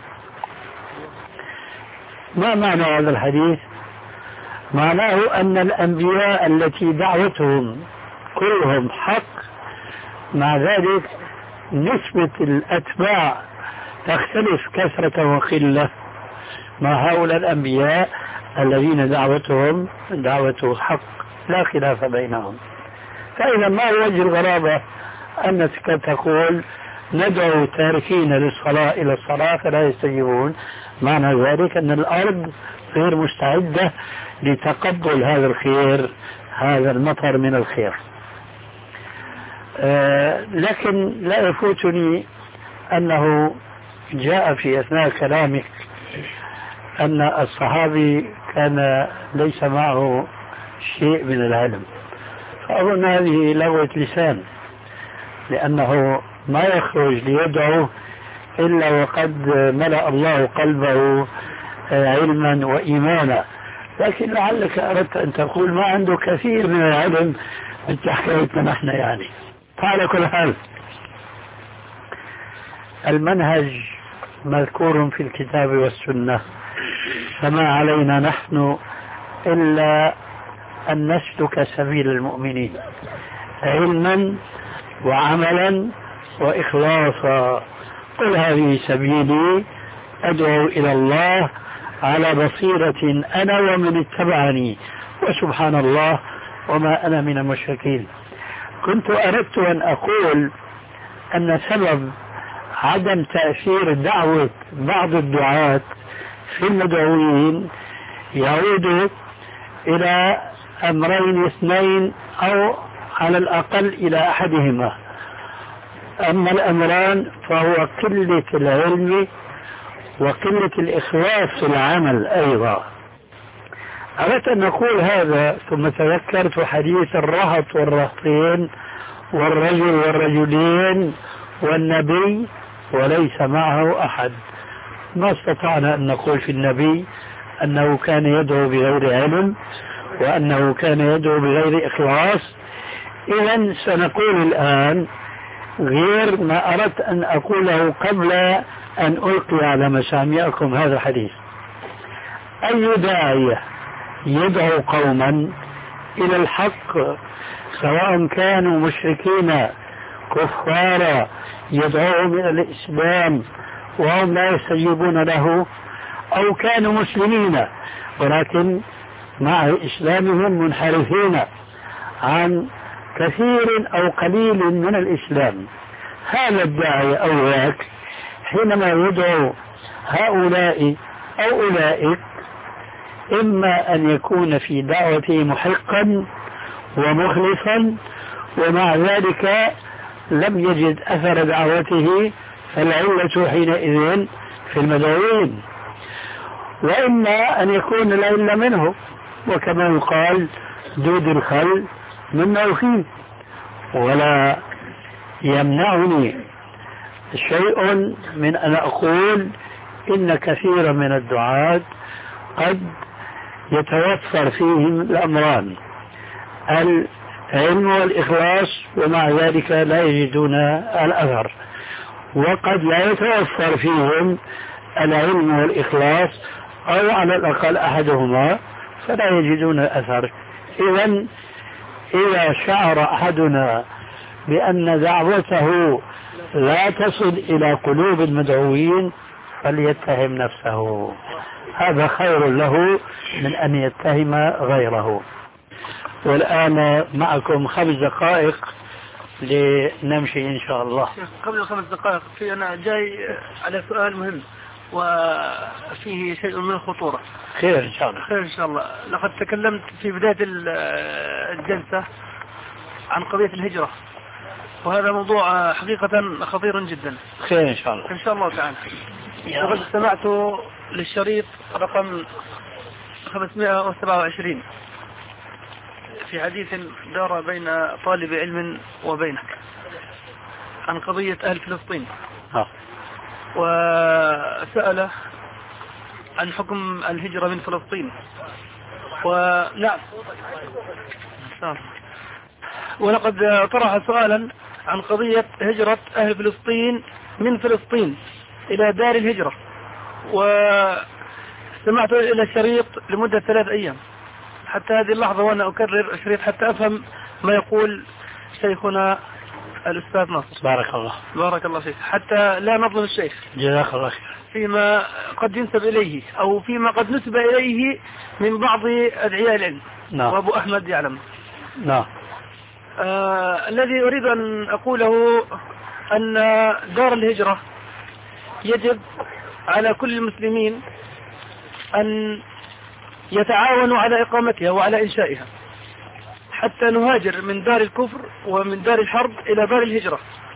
Speaker 3: ما معنى هذا الحديث؟ معناه أن الأنبياء التي دعوتهم كلهم حق، مع ذلك نسبة الأتباع تختلف كثرة وقلة مع هؤلاء الأنبياء الذين دعوتهم دعوة حق لا خلاف بينهم. فإذا ما هو وجه الغرابة أنك تقول ندعو تاركين للصلاة إلى الصلاة فلا يستجيبون؟ معنى ذلك أن الأرض غير مستعدة لتقبل هذا الخير، هذا المطر من الخير. آه لكن لا يفوتني أنه جاء في أثناء كلامك أن الصحابي كان ليس معه شيء من العلم، فأظن هذه لغوة لسان، لأنه ما يخرج ليدعو إلا وقد ملأ الله قلبه علما وإيمانا، لكن لعلك أردت أن تقول ما عنده كثير من العلم مثل حكايتنا نحن يعني. فعلى كل حال المنهج مذكور في الكتاب والسنة، فما علينا نحن إلا أن نسلك سبيل المؤمنين علما وعملا وإخلاصا. قل هذه سبيلي أدعو إلى الله على بصيرة أنا ومن اتبعني وسبحان الله وما أنا من المشركين. كنت أردت أن أقول أن سبب عدم تأثير دعوة بعض الدعاة في المدعوين يعود إلى أمرين اثنين أو على الأقل إلى أحدهما. أما الأمران فهو قلة العلم وقلة الإخلاص في العمل أيضا. أردت أن نقول هذا ثم تذكرت حديث الرهط والرهطين والرجل والرجلين والنبي وليس معه أحد. ما استطعنا أن نقول في النبي أنه كان يدعو بغير علم وأنه كان يدعو بغير إخلاص. إذن سنقول الآن غير ما أردت أن أقوله قبل أن ألقي على مسامعكم هذا الحديث. أي داعية يدعو قوما إلى الحق سواء كانوا مشركين كفارا يدعوهم إلى الإسلام وهم لا يستجيبون له، أو كانوا مسلمين ولكن مع إسلامهم منحرفين عن كثير أو قليل من الإسلام، هذا الداعي أو ذاك حينما يدعو هؤلاء أو أولئك إما أن يكون في دعوته محقا ومخلصا ومع ذلك لم يجد أثر دعوته فالعلة حينئذ في المدعوين، وإما أن يكون العلة منه، وكما يقال دود الخل من موخين. ولا يمنعني شيء من أن أقول إن كثيرا من الدعاة قد يتوفر فيهم الأمران العلم والإخلاص ومع ذلك لا يجدون الأثر، وقد لا يتوفر فيهم العلم والإخلاص أو على الأقل أحدهما فلا يجدون الأثر. إذن إذا شعر أحدنا بأن دعوته لا تصل إلى قلوب المدعوين فليتهم نفسه، هذا خير له من أن يتهم غيره. والآن معكم خمس دقائق لنمشي إن شاء الله.
Speaker 5: قبل الخمس دقائق في أنا جاي على سؤال مهم وفيه شيء من الخطورة.
Speaker 3: خير إن شاء الله.
Speaker 5: خير إن شاء الله. لقد تكلمت في بداية الجلسة عن قضية الهجرة، وهذا موضوع حقيقة خطير جدا.
Speaker 3: خير إن شاء الله.
Speaker 5: إن شاء الله تعالى. لقد استمعت للشريط رقم خمسمائة وسبعة وعشرين في حديث دار بين طالب علم وبينك عن قضية أهل فلسطين،
Speaker 3: آه.
Speaker 5: وسأل عن حكم الهجرة من فلسطين. ونعم، ولقد طرح سؤالا عن قضية هجرة أهل فلسطين من فلسطين إلى دار الهجرة، واستمعت إلى الشريط لمدة ثلاث أيام حتى هذه اللحظة وأنا أكرر الشريط حتى أفهم ما يقول شيخنا الأستاذ ناصر.
Speaker 3: بارك الله.
Speaker 5: بارك الله فيك. حتى لا نظلم الشيخ.
Speaker 3: جزاك الله خير.
Speaker 5: فيما قد ينسب إليه أو فيما قد نسب إليه من بعض أدعياء العلم.
Speaker 3: نعم.
Speaker 5: وأبو أحمد يعلم.
Speaker 3: نعم.
Speaker 5: آه الذي أريد أن أقوله أن دار الهجرة يجب على كل المسلمين أن يتعاون على إقامتها وعلى إنشائها، حتى نهاجر من دار الكفر ومن دار الحرب إلى دار الهجرة،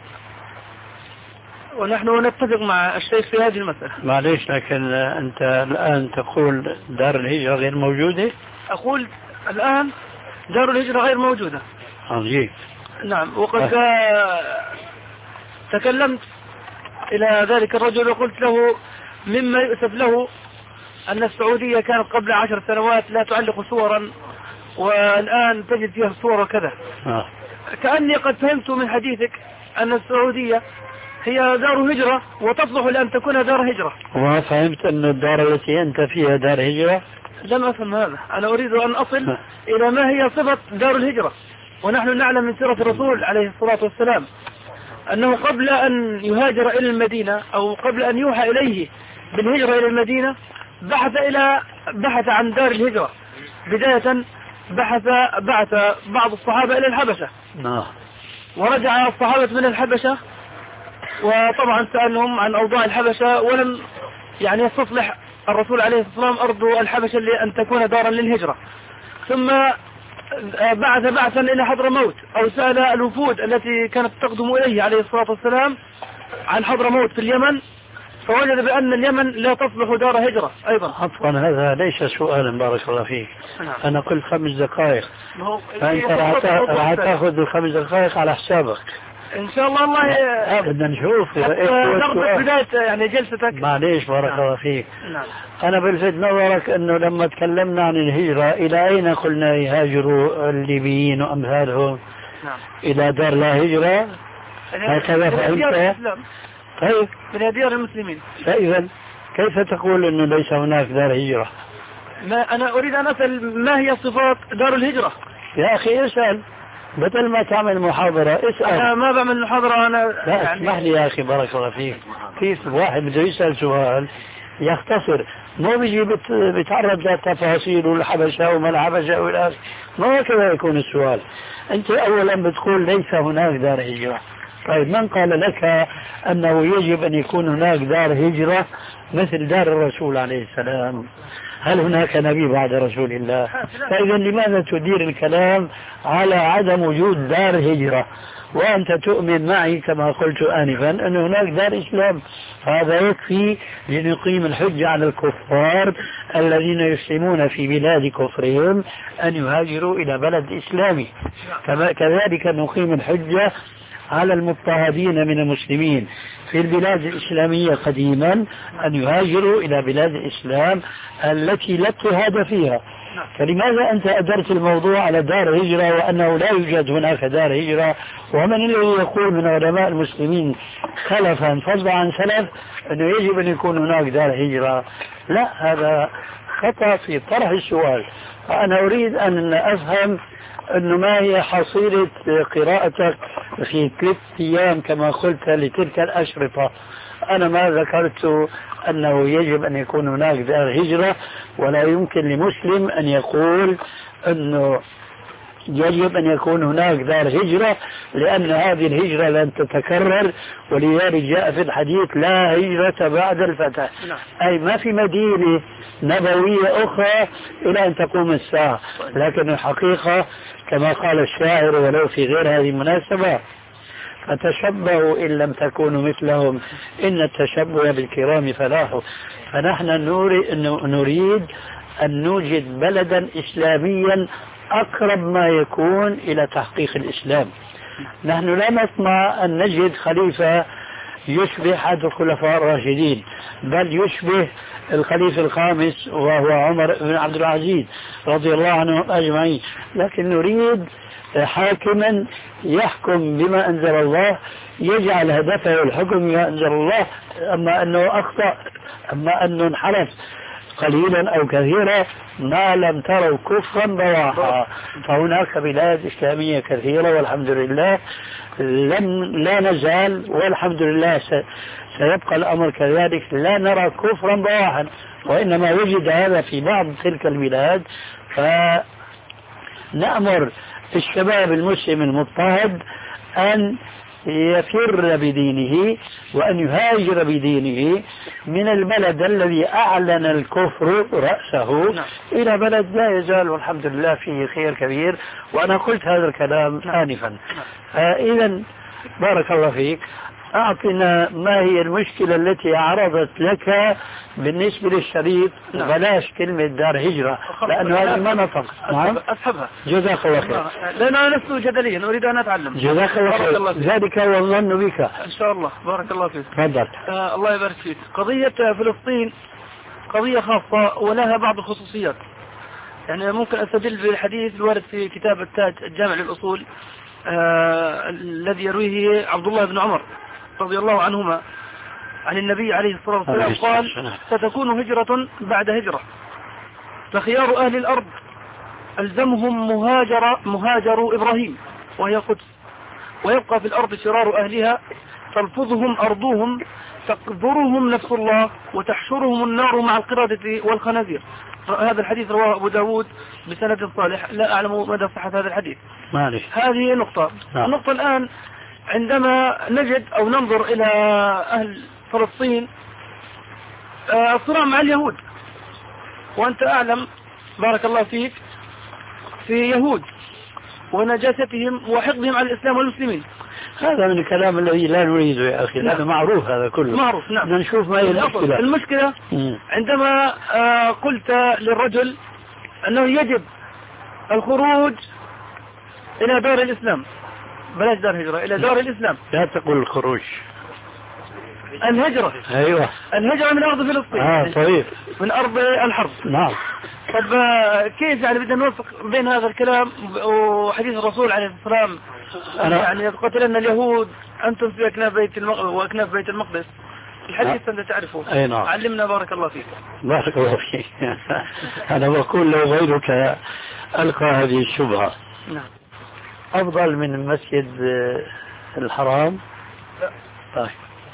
Speaker 5: ونحن نتفق مع الشيخ في هذه المسألة.
Speaker 3: معليش، لكن أنت الآن تقول دار الهجرة غير موجودة؟
Speaker 5: أقول الآن دار الهجرة غير موجودة.
Speaker 3: عجيب.
Speaker 5: نعم، وقد أه. تكلمت إلى ذلك الرجل وقلت له مما يؤسف له أن السعودية كانت قبل عشر سنوات لا تعلق صورا، والآن تجد فيها صور وكذا. آه. كأني قد فهمت من حديثك أن السعودية هي دار هجرة وتصلح لأن تكون دار هجرة.
Speaker 3: وما فهمت أن الدار التي أنت فيها دار هجرة؟
Speaker 5: لم أفهم هذا، أنا أريد أن أصل آه. إلى ما هي صفة دار الهجرة. ونحن نعلم من سيرة الرسول عليه الصلاة والسلام أنه قبل أن يهاجر إلى المدينة أو قبل أن يوحى إليه بالهجرة إلى المدينة بحث إلى بحث عن دار الهجرة. بداية بحث بعث بعض الصحابة إلى الحبشة.
Speaker 3: نعم.
Speaker 5: ورجع الصحابة من الحبشة وطبعا سألهم عن أوضاع الحبشة، ولم يعني يستصلح الرسول عليه الصلاة والسلام أرض الحبشة لأن تكون دارا للهجرة. ثم بعث بعثا إلى حضرموت أو سأل الوفود التي كانت تقدم إليه عليه الصلاة والسلام عن حضرموت في اليمن، فوجد بأن اليمن لا تصلح دار هجرة أيضا.
Speaker 3: عفوا، هذا ليس سؤالا بارك الله فيك. أنا قلت خمس دقائق، فأنت راح تأخذ الخمس دقائق على حسابك
Speaker 5: إن شاء الله. الله
Speaker 3: بدنا نشوف
Speaker 5: نربط بداية يعني جلستك.
Speaker 3: معليش بارك
Speaker 5: نعم.
Speaker 3: الله فيك.
Speaker 5: نعم.
Speaker 3: أنا بلفت نظرك أنه لما تكلمنا عن الهجرة إلى أين قلنا يهاجروا الليبيين وأمثالهم؟
Speaker 5: نعم.
Speaker 3: إلى دار لا هجرة، هكذا فهمت؟ طيب،
Speaker 5: من ديار المسلمين.
Speaker 3: فإذا كيف تقول أنه ليس هناك دار هجرة؟
Speaker 5: ما أنا أريد أن أسأل ما هي صفات دار الهجرة.
Speaker 3: يا أخي اسأل، بدل ما تعمل محاضرة اسأل.
Speaker 5: أنا ما بعمل محاضرة أنا.
Speaker 3: لا يعني اسمح لي يا أخي بارك الله فيك، كيف واحد بده يسأل سؤال يختصر، مو بيجي بت... بيتعرض للتفاصيل والحبشة وما الحبشة والآخر، ما هكذا يكون السؤال. أنت أولا بتقول ليس هناك دار هجرة. طيب، من قال لك أنه يجب أن يكون هناك دار هجرة مثل دار الرسول عليه السلام؟ هل هناك نبي بعد رسول الله؟ فإذا لماذا تدير الكلام على عدم وجود دار هجرة وأنت تؤمن معي كما قلت آنفا أن هناك دار إسلام؟ هذا يكفي لنقيم الحجة على الكفار الذين يسلمون في بلاد كفرهم أن يهاجروا إلى بلد إسلامي. كذلك نقيم الحجة على المضطهدين من المسلمين في البلاد الإسلامية قديما أن يهاجروا إلى بلاد الإسلام التي لا اضطهاد فيها. فلماذا أنت أدرت الموضوع على دار هجرة وأنه لا يوجد هناك دار هجرة؟ ومن الذي يقول من علماء المسلمين خلفا فضلا عن سلف أنه يجب أن يكون هناك دار هجرة؟ لا، هذا خطأ في طرح السؤال. فأنا أريد أن أفهم أنه ما هي حصيلة قراءتك في ثلاث أيام كما قلت لتلك الأشرطة. أنا ما ذكرت أنه يجب أن يكون هناك دار هجرة، ولا يمكن لمسلم أن يقول أنه يجب أن يكون هناك دار هجرة، لأن هذه الهجرة لن تتكرر، ولذلك جاء في الحديث لا هجرة بعد الفتح، أي ما في مدينة نبوية أخرى إلى أن تقوم الساعة. لكن الحقيقة كما قال الشاعر ولو في غير هذه المناسبة: فتشبهوا إن لم تكونوا مثلهم إن التشبه بالكرام فلاح. فنحن نريد أن نوجد بلدا إسلاميا أقرب ما يكون إلى تحقيق الإسلام. نحن لا نطمع أن نجد خليفة يشبه أحد الخلفاء الراشدين، بل يشبه الخليفة الخامس وهو عمر بن عبد العزيز رضي الله عنهم أجمعين، لكن نريد حاكما يحكم بما أنزل الله، يجعل هدفه الحكم بما أنزل الله. أما أنه أخطأ، أما أنه انحرف قليلا أو كثيرا، ما لم تروا كفرا بواحا. فهناك بلاد إسلامية كثيرة والحمد لله، لم لا نزال والحمد لله سيبقى الأمر كذلك، لا نرى كفرا بواحا، وإنما وجد هذا في بعض تلك البلاد. فنأمر الشباب المسلم المضطهد أن يفر بدينه وأن يهاجر بدينه من البلد الذي أعلن الكفر رأسه
Speaker 5: نعم.
Speaker 3: إلى بلد لا يزال والحمد لله فيه خير كبير. وأنا قلت هذا الكلام
Speaker 5: نعم.
Speaker 3: آنفا.
Speaker 5: نعم.
Speaker 3: إذا بارك الله فيك، أعطنا ما هي المشكلة التي عرضت لك بالنسبة للشريط.
Speaker 5: نعم.
Speaker 3: بلاش كلمة دار هجرة لأنه هذا ما نطق. نعم.
Speaker 5: أسحبها.
Speaker 3: جزاك الله خير.
Speaker 5: لأن أنا لست جدليا، أريد أن أتعلم.
Speaker 3: جزاك الله خير. ذلك هو الظن بك.
Speaker 5: إن شاء الله. بارك الله فيك.
Speaker 3: تفضل.
Speaker 5: آه الله يبارك فيك. قضية فلسطين قضية خاصة ولها بعض الخصوصيات. يعني ممكن أستدل بالحديث الوارد في كتاب التاج الجامع للأصول آه الذي يرويه عبد الله بن عمر رضي الله عنهما عن النبي عليه الصلاة والسلام قال: ستكون هجرة بعد هجرة، فخيار أهل الأرض ألزمهم مهاجر مهاجر إبراهيم وهي القدس، ويبقى في الأرض شرار أهلها تلفظهم أرضهم تقذرهم نفس الله وتحشرهم النار مع القردة والخنازير. هذا الحديث رواه أبو داود بسند صالح، لا أعلم مدى صحة هذا الحديث.
Speaker 3: معلش.
Speaker 5: هذه نقطة.
Speaker 3: نعم.
Speaker 5: النقطة الآن عندما نجد أو ننظر إلى أهل فلسطين الصراع مع اليهود، وأنت أعلم بارك الله فيك في يهود ونجاستهم وحقدهم على الإسلام والمسلمين.
Speaker 3: هذا من الكلام الذي لا نريده يا أخي.
Speaker 5: نعم.
Speaker 3: هذا معروف، هذا كله
Speaker 5: معروف. نعم.
Speaker 3: بدنا نشوف ما هي المشكلة.
Speaker 5: المشكلة
Speaker 3: مم.
Speaker 5: عندما آه قلت للرجل أنه يجب الخروج إلى دار الإسلام، بلاش دار هجرة، إلى دار الإسلام.
Speaker 3: لا تقول الخروج،
Speaker 5: الهجرة.
Speaker 3: أيوة،
Speaker 5: الهجرة من أرض فلسطين.
Speaker 3: آه طيب.
Speaker 5: من أرض الحرب.
Speaker 3: نعم.
Speaker 5: طب كيف يعني بدنا نوفق بين هذا الكلام وحديث الرسول عليه الصلاة والسلام
Speaker 3: أنا
Speaker 5: يعني قتلنا اليهود أنتم في أكناف بيت المقدس وأكناف بيت المقدس، الحديث أنت تعرفه.
Speaker 3: أي نعم.
Speaker 5: علمنا بارك الله فيك.
Speaker 3: بارك الله فيك. أنا بقول لو غيرك ألقى هذه الشبهة.
Speaker 5: نعم.
Speaker 3: أفضل من المسجد الحرام؟
Speaker 5: لا.
Speaker 3: طيب.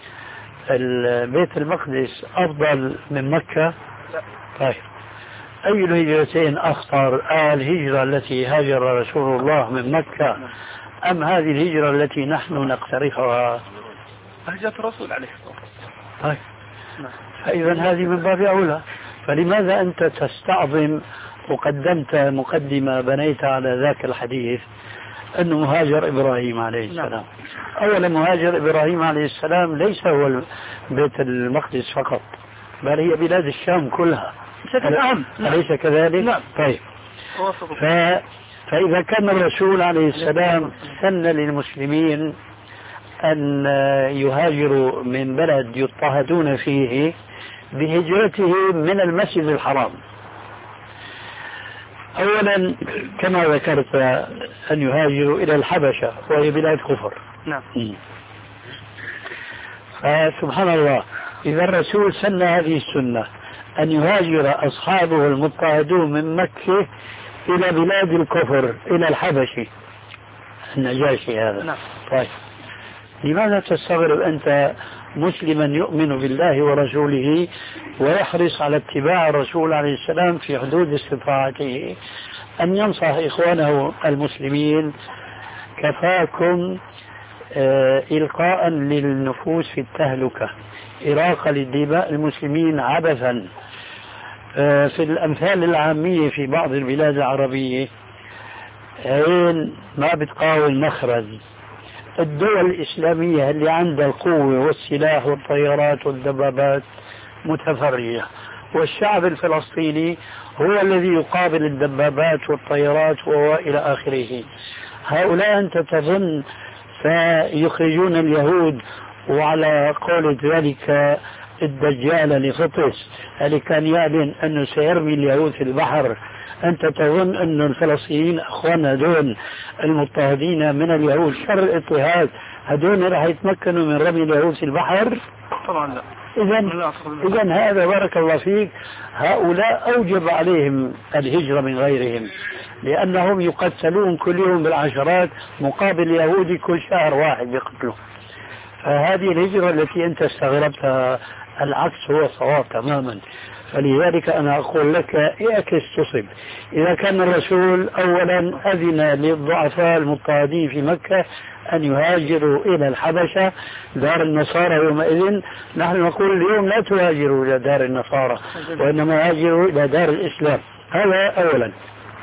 Speaker 3: البيت المقدس أفضل من مكة؟
Speaker 5: لا.
Speaker 3: طيب. أي الهجرتين أخطر؟ الهجرة التي هاجر رسول الله من مكة أم هذه الهجرة التي نحن نقترحها؟
Speaker 5: هجرة الرسول عليه الصلاة والسلام.
Speaker 3: طيب. فإذا هذه من باب أولى. فلماذا أنت تستعظم وقدمت مقدمة بنيت على ذاك الحديث أنه مهاجر إبراهيم عليه السلام؟ أولا مهاجر إبراهيم عليه السلام ليس هو بيت المقدس فقط، بل هي بلاد الشام كلها
Speaker 5: بشكل عام.
Speaker 3: أليس كذلك؟
Speaker 5: نعم.
Speaker 3: طيب. ف... فإذا كان الرسول عليه السلام سن للمسلمين أن يهاجروا من بلد يضطهدون فيه بهجرته من المسجد الحرام، أولا كما ذكرت أن يهاجروا إلى الحبشة وهي بلاد كفر.
Speaker 5: نعم.
Speaker 3: فسبحان الله، إذا الرسول سن هذه السنة أن يهاجر أصحابه المضطهدون من مكة إلى بلاد الكفر إلى الحبشي النجاشي هذا.
Speaker 5: نعم.
Speaker 3: طيب، لماذا تستغرب أنت مسلما يؤمن بالله ورسوله ويحرص على اتباع الرسول عليه السلام في حدود استطاعته أن ينصح إخوانه المسلمين؟ كفاكم آه إلقاء للنفوس في التهلكة، إراقة للدماء المسلمين عبثا. آه في الأمثال العامية في بعض البلاد العربية عين ما بتقاوم مخرج. الدول الإسلامية اللي عندها القوة والسلاح والطيارات والدبابات متفرجة، والشعب الفلسطيني هو الذي يقابل الدبابات والطيارات وإلى آخره. هؤلاء أنت تظن سيخرجون اليهود؟ وعلى قول ذلك الدجال لفطس اللي كان يعلن أنه سيرمي اليهود في البحر، أنت تظن أن الفلسطينيين أخوانا دون المضطهدين من اليهود شر الاضطهاد هدول راح يتمكنوا من رمي اليهود في البحر؟
Speaker 5: طبعا لا.
Speaker 3: إذن إذن هذا بارك الله فيك هؤلاء أوجب عليهم الهجرة من غيرهم، لأنهم يقتلون كل يوم بالعشرات مقابل يهودي كل شهر واحد يقتله. فهذه الهجرة التي أنت استغربتها العكس هو صواب تماما. فلذلك أنا أقول لك اعكس تصب. إذا كان الرسول أولا أذن للضعفاء المضطهدين في مكة أن يهاجروا إلى الحبشة دار النصارى يومئذ، نحن نقول اليوم لا تهاجروا إلى دار النصارى وإنما هاجروا إلى دار الإسلام. هذا أولا.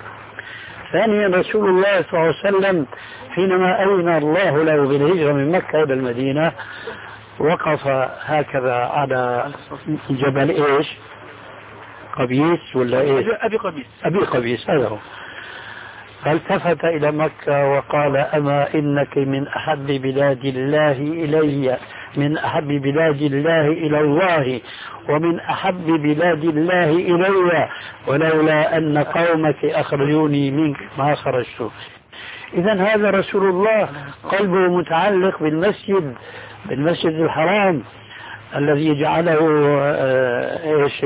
Speaker 3: ثانيا رسول الله صلى الله عليه وسلم حينما أذن الله له بالهجرة من مكة إلى المدينة وقف هكذا على جبل إيش؟ قبيس ولا إيش؟
Speaker 5: أبي قبيس.
Speaker 3: أبي قبيس هذا هو. فالتفت إلى مكة وقال أما إنك من أحب بلاد الله إلي، من أحب بلاد الله إلى الله، ومن أحب بلاد الله إلي، ولولا أن قومك أخرجوني منك ما خرجت. إذا هذا رسول الله قلبه متعلق بالمسجد، بالمسجد الحرام الذي جعله إيش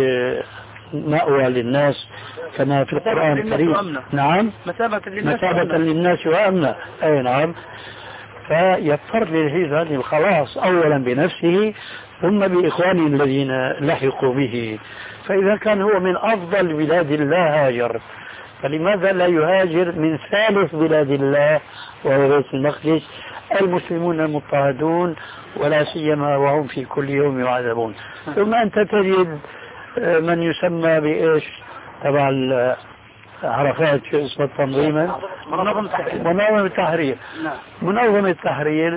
Speaker 3: مأوى للناس كما في القرآن الكريم. نعم،
Speaker 5: مثابة للناس,
Speaker 3: مثابة للناس وأمنا. أي نعم. فيضطر للهجرة للخلاص أولا بنفسه ثم بإخوانه الذين لحقوا به. فإذا كان هو من أفضل بلاد الله هاجر، فلماذا لا يهاجر من ثالث بلاد الله وهو بيت المقدس المسلمون المضطهدون ولا سيما وهم في كل يوم يعذبون؟ ثم أنت تجد من يسمى بإيش تبع عرفات شو اسمه التنظيم منظمة التحرير. منظمة التحرير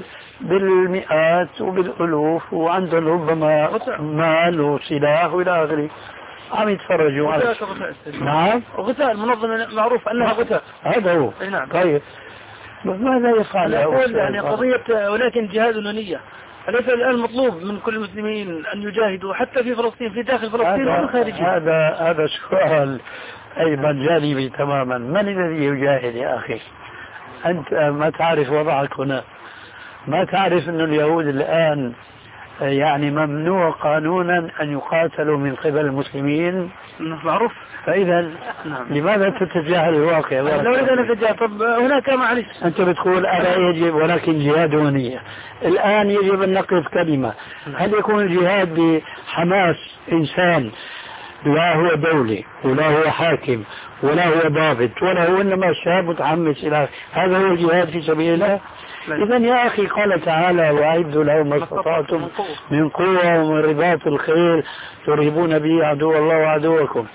Speaker 3: بالمئات وبالألوف وعندهم ربما مال وسلاح وإلى آخره، عم يتفرجوا على نعم
Speaker 5: غثاء. المنظمة معروف أنها غثاء.
Speaker 3: هذا هو.
Speaker 5: نعم.
Speaker 3: طيب ماذا يفعل؟
Speaker 5: يعني قضية ولكن جهاد ونية. أليس الآن مطلوب من كل المسلمين أن يجاهدوا حتى في فلسطين، في داخل فلسطين ومن خارجها؟
Speaker 3: هذا هذا سؤال أيضا جانبي تماما. من الذي يجاهد يا أخي؟ أنت ما تعرف وضعك هنا، ما تعرف أن اليهود الآن يعني ممنوع قانونا أن يقاتلوا من قبل المسلمين.
Speaker 5: معروف.
Speaker 3: فإذا
Speaker 5: نعم.
Speaker 3: لماذا تتجاهل الواقع؟
Speaker 5: لو إذا نتجاهل. طب هناك معلش
Speaker 3: أنت بتقول ألا يجب ولكن جهاد ونية. الآن يجب أن نقف كلمة. هل يكون الجهاد بحماس إنسان لا هو دولة ولا هو حاكم ولا هو ضابط ولا هو إنما شاب متحمس إلى هذا هو الجهاد في سبيل الله؟ إذا يا أخي قال تعالى وأعدوا لهم ما استطعتم من قوة ومن رباط الخيل ترهبون به عدو الله وعدوكم.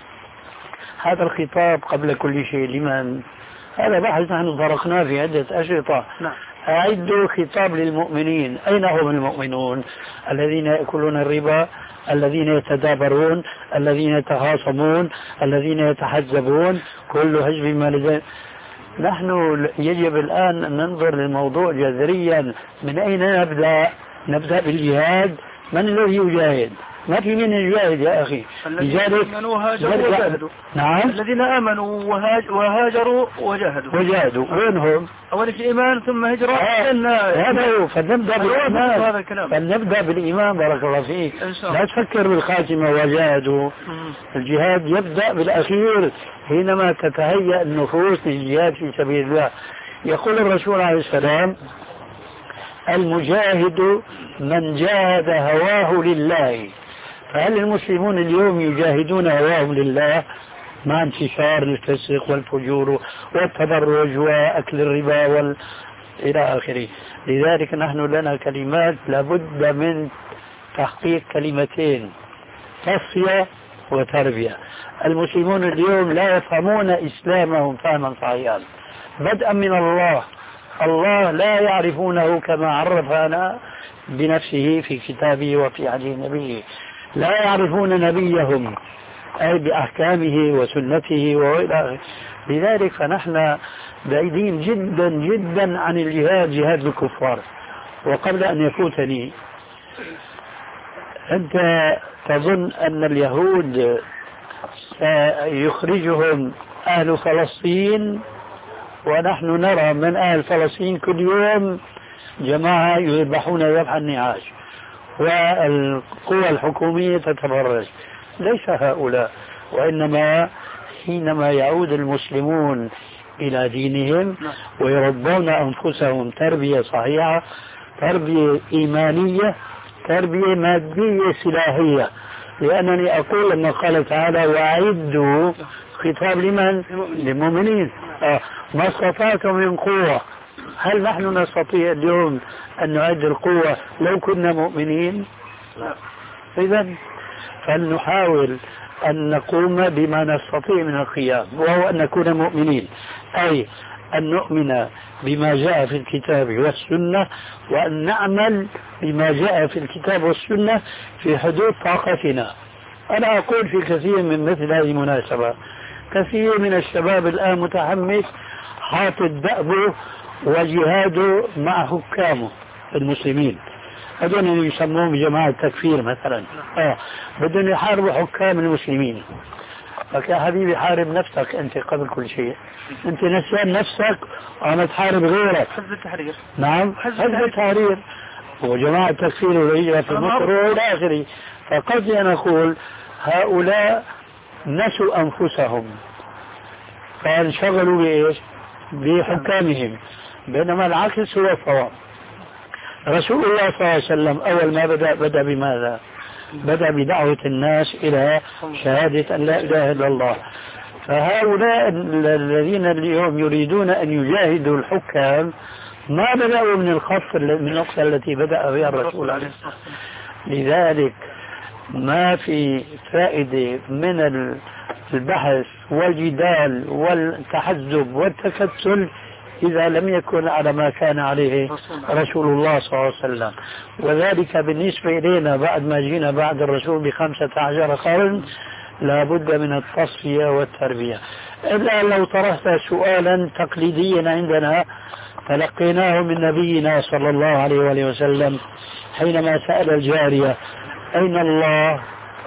Speaker 3: هذا الخطاب قبل كل شيء لمن؟ هذا بحث نحن طرقناه في عدة أشرطة. أعدوا خطاب للمؤمنين. أين هم المؤمنون؟ الذين يأكلون الربا، الذين يتدابرون، الذين يتخاصمون، الذين يتحزبون، كل حزب ما لديهم. نحن يجب الآن أن ننظر للموضوع جذريا. من أين نبدأ؟ نبدأ بالجهاد. من الذي يجاهد؟ ما في من يجاهد يا أخي.
Speaker 5: لذلك وهاجروا
Speaker 3: نعم.
Speaker 5: الذين آمنوا وهاج وهاجروا وجاهدوا
Speaker 3: وجاهدوا وينهم؟
Speaker 5: أول في إيمان ثم هجرة.
Speaker 3: هذا هو. فلنبدأ بالإيمان. فلنبدأ بالإيمان. بارك الله فيك. لا تفكر بالخاتمة وجاهدوا. الجهاد يبدأ بالأخير حينما تتهيأ النفوس للجهاد في سبيل الله. يقول الرسول عليه السلام المجاهد من جاهد هواه لله. فهل المسلمون اليوم يجاهدون هواهم لله مع انتشار الفسق والفجور والتبرج وأكل الربا وال... إلى آخره؟ لذلك نحن لنا كلمات لابد من تحقيق كلمتين: تصفية وتربية. المسلمون اليوم لا يفهمون إسلامهم فهما صحيحا بدءا من الله. الله لا يعرفونه كما عرفنا بنفسه في كتابه وفي حديث نبيه. لا يعرفون نبيهم أي بأحكامه وسنته وإلى. لذلك فنحن بعيدين جدا جدا عن الجهاد، جهاد الكفار. وقبل أن يفوتني، أنت تظن أن اليهود سيخرجهم أهل فلسطين، ونحن نرى من أهل فلسطين كل يوم جماعة يذبحون ذبح النعاش والقوى الحكومية تتبرج. ليس هؤلاء، وإنما حينما يعود المسلمون إلى دينهم ويربون أنفسهم تربية صحيحة، تربية إيمانية، تربية مادية سلاحية، لأنني أقول أن قال تعالى وأعدوا خطاب لمن؟ للمؤمنين. آه. ما استطعتم من قوة. هل نحن نستطيع اليوم أن نعد القوة لو كنا مؤمنين؟ لا. إذن فلنحاول أن نقوم بما نستطيع من القيام، وهو أن نكون مؤمنين، أي أن نؤمن بما جاء في الكتاب والسنة، وأن نعمل بما جاء في الكتاب والسنة في حدود طاقتنا. أنا أقول في كثير من مثل هذه المناسبة كثير من الشباب الآن متحمس حاطط دأبه وجهاده مع حكامه المسلمين، هذول اللي يسموهم جماعة تكفير مثلا، آه بدهم يحاربوا حكام المسلمين. لك يا حبيبي حارب نفسك أنت قبل كل شيء، أنت نسيان نفسك وعم تحارب غيرك.
Speaker 5: حزب التحرير.
Speaker 3: نعم حزب التحرير وجماعة تكفير والهجرة في مصر وإلى آخره. فقصدي أن أقول هؤلاء نسوا أنفسهم فانشغلوا بإيش؟ بحكامهم، بينما العكس هو الصواب. رسول الله صلى الله عليه وسلم أول ما بدأ بدأ بماذا؟ بدأ بدعوة الناس إلى شهادة أن لا إله إلا الله. فهؤلاء الذين اليوم يريدون أن يجاهدوا الحكام ما بدأوا من الخط من النقطة التي بدأ بها الرسول عليه الصلاة والسلام. لذلك ما في فائدة من البحث والجدال والتحزب والتكتل إذا لم يكن على ما كان عليه رسول الله صلى الله عليه وسلم. وذلك بالنسبة إلينا بعد ما جينا بعد الرسول بخمسة عشر قرن لابد من التصفية والتربية. إلا لو طرحت سؤالا تقليديا عندنا تلقيناه من نبينا صلى الله عليه وآله وسلم حينما سأل الجارية أين الله؟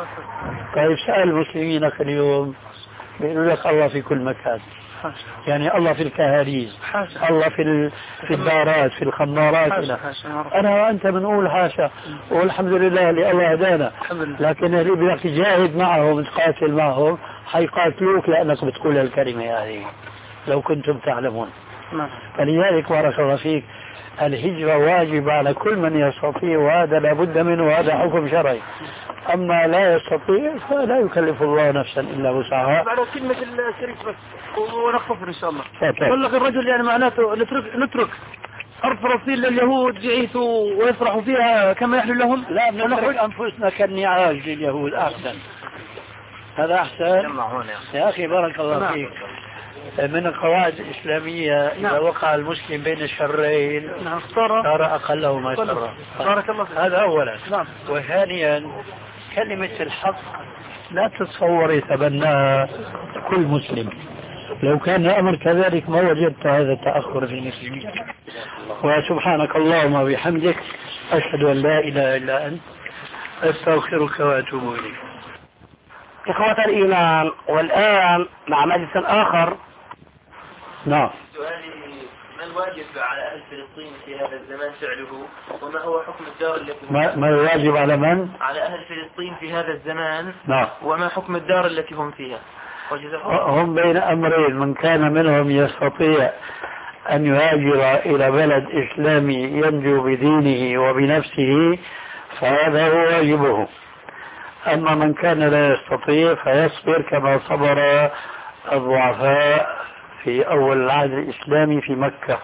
Speaker 3: طيب سأل المسلمين اليوم بيقولوا لك الله في كل مكان، يعني الله في الكهاريز، الله في في الدارات في الخمارات. أنا وأنت بنقول حاشا والحمد لله اللي الله هدانا، لكن اللي بدك تجاهد معهم تقاتل معهم حيقاتلوك لأنك بتقول الكلمة هذه لو كنتم تعلمون. فلذلك بارك الله فيك الهجرة واجب على كل من يستطيع، وهذا لابد منه، وهذا حكم شرعي. أما لا يستطيع فلا يكلف الله نفسا إلا وسعها.
Speaker 5: على كلمة الشريك بس ونختصر إن شاء الله. يقول لك الرجل يعني معناته نترك نترك أرض فلسطين لليهود يعيثوا ويفرحوا فيها كما يحلو لهم.
Speaker 3: لا نترك أنفسنا كالنعاج لليهود أحسن، هذا أحسن. يا أخي بارك الله فيك من القواعد الإسلامية إذا نعم. وقع المسلم بين الشرين
Speaker 5: نعم. صار
Speaker 3: أقلهما شرا.
Speaker 5: بارك الله فيك.
Speaker 3: هذا أولا.
Speaker 5: نعم.
Speaker 3: وثانيا كلمة الحق لا تتصور يتبناها كل مسلم، لو كان الأمر كذلك ما وجدت هذا التأخر في المسلمين. وسبحانك اللهم وبحمدك أشهد أن لا إله إلا أنت أستغفرك وأتوب إليك.
Speaker 2: إخوة الإيمان، والآن مع مجلس آخر.
Speaker 3: نعم.
Speaker 6: سؤالي ما الواجب على أهل فلسطين في هذا الزمان فعله، وما هو حكم الدار التي
Speaker 3: ما, ما الواجب على من؟
Speaker 6: على أهل فلسطين في هذا الزمان.
Speaker 3: نعم.
Speaker 6: وما حكم الدار التي هم فيها؟
Speaker 3: هم بين أمرين، من كان منهم يستطيع أن يهاجر إلى بلد إسلامي ينجو بدينه وبنفسه فهذا هو واجبه. أما من كان لا يستطيع فيصبر كما صبر الضعفاء في أول العهد الإسلامي في مكة.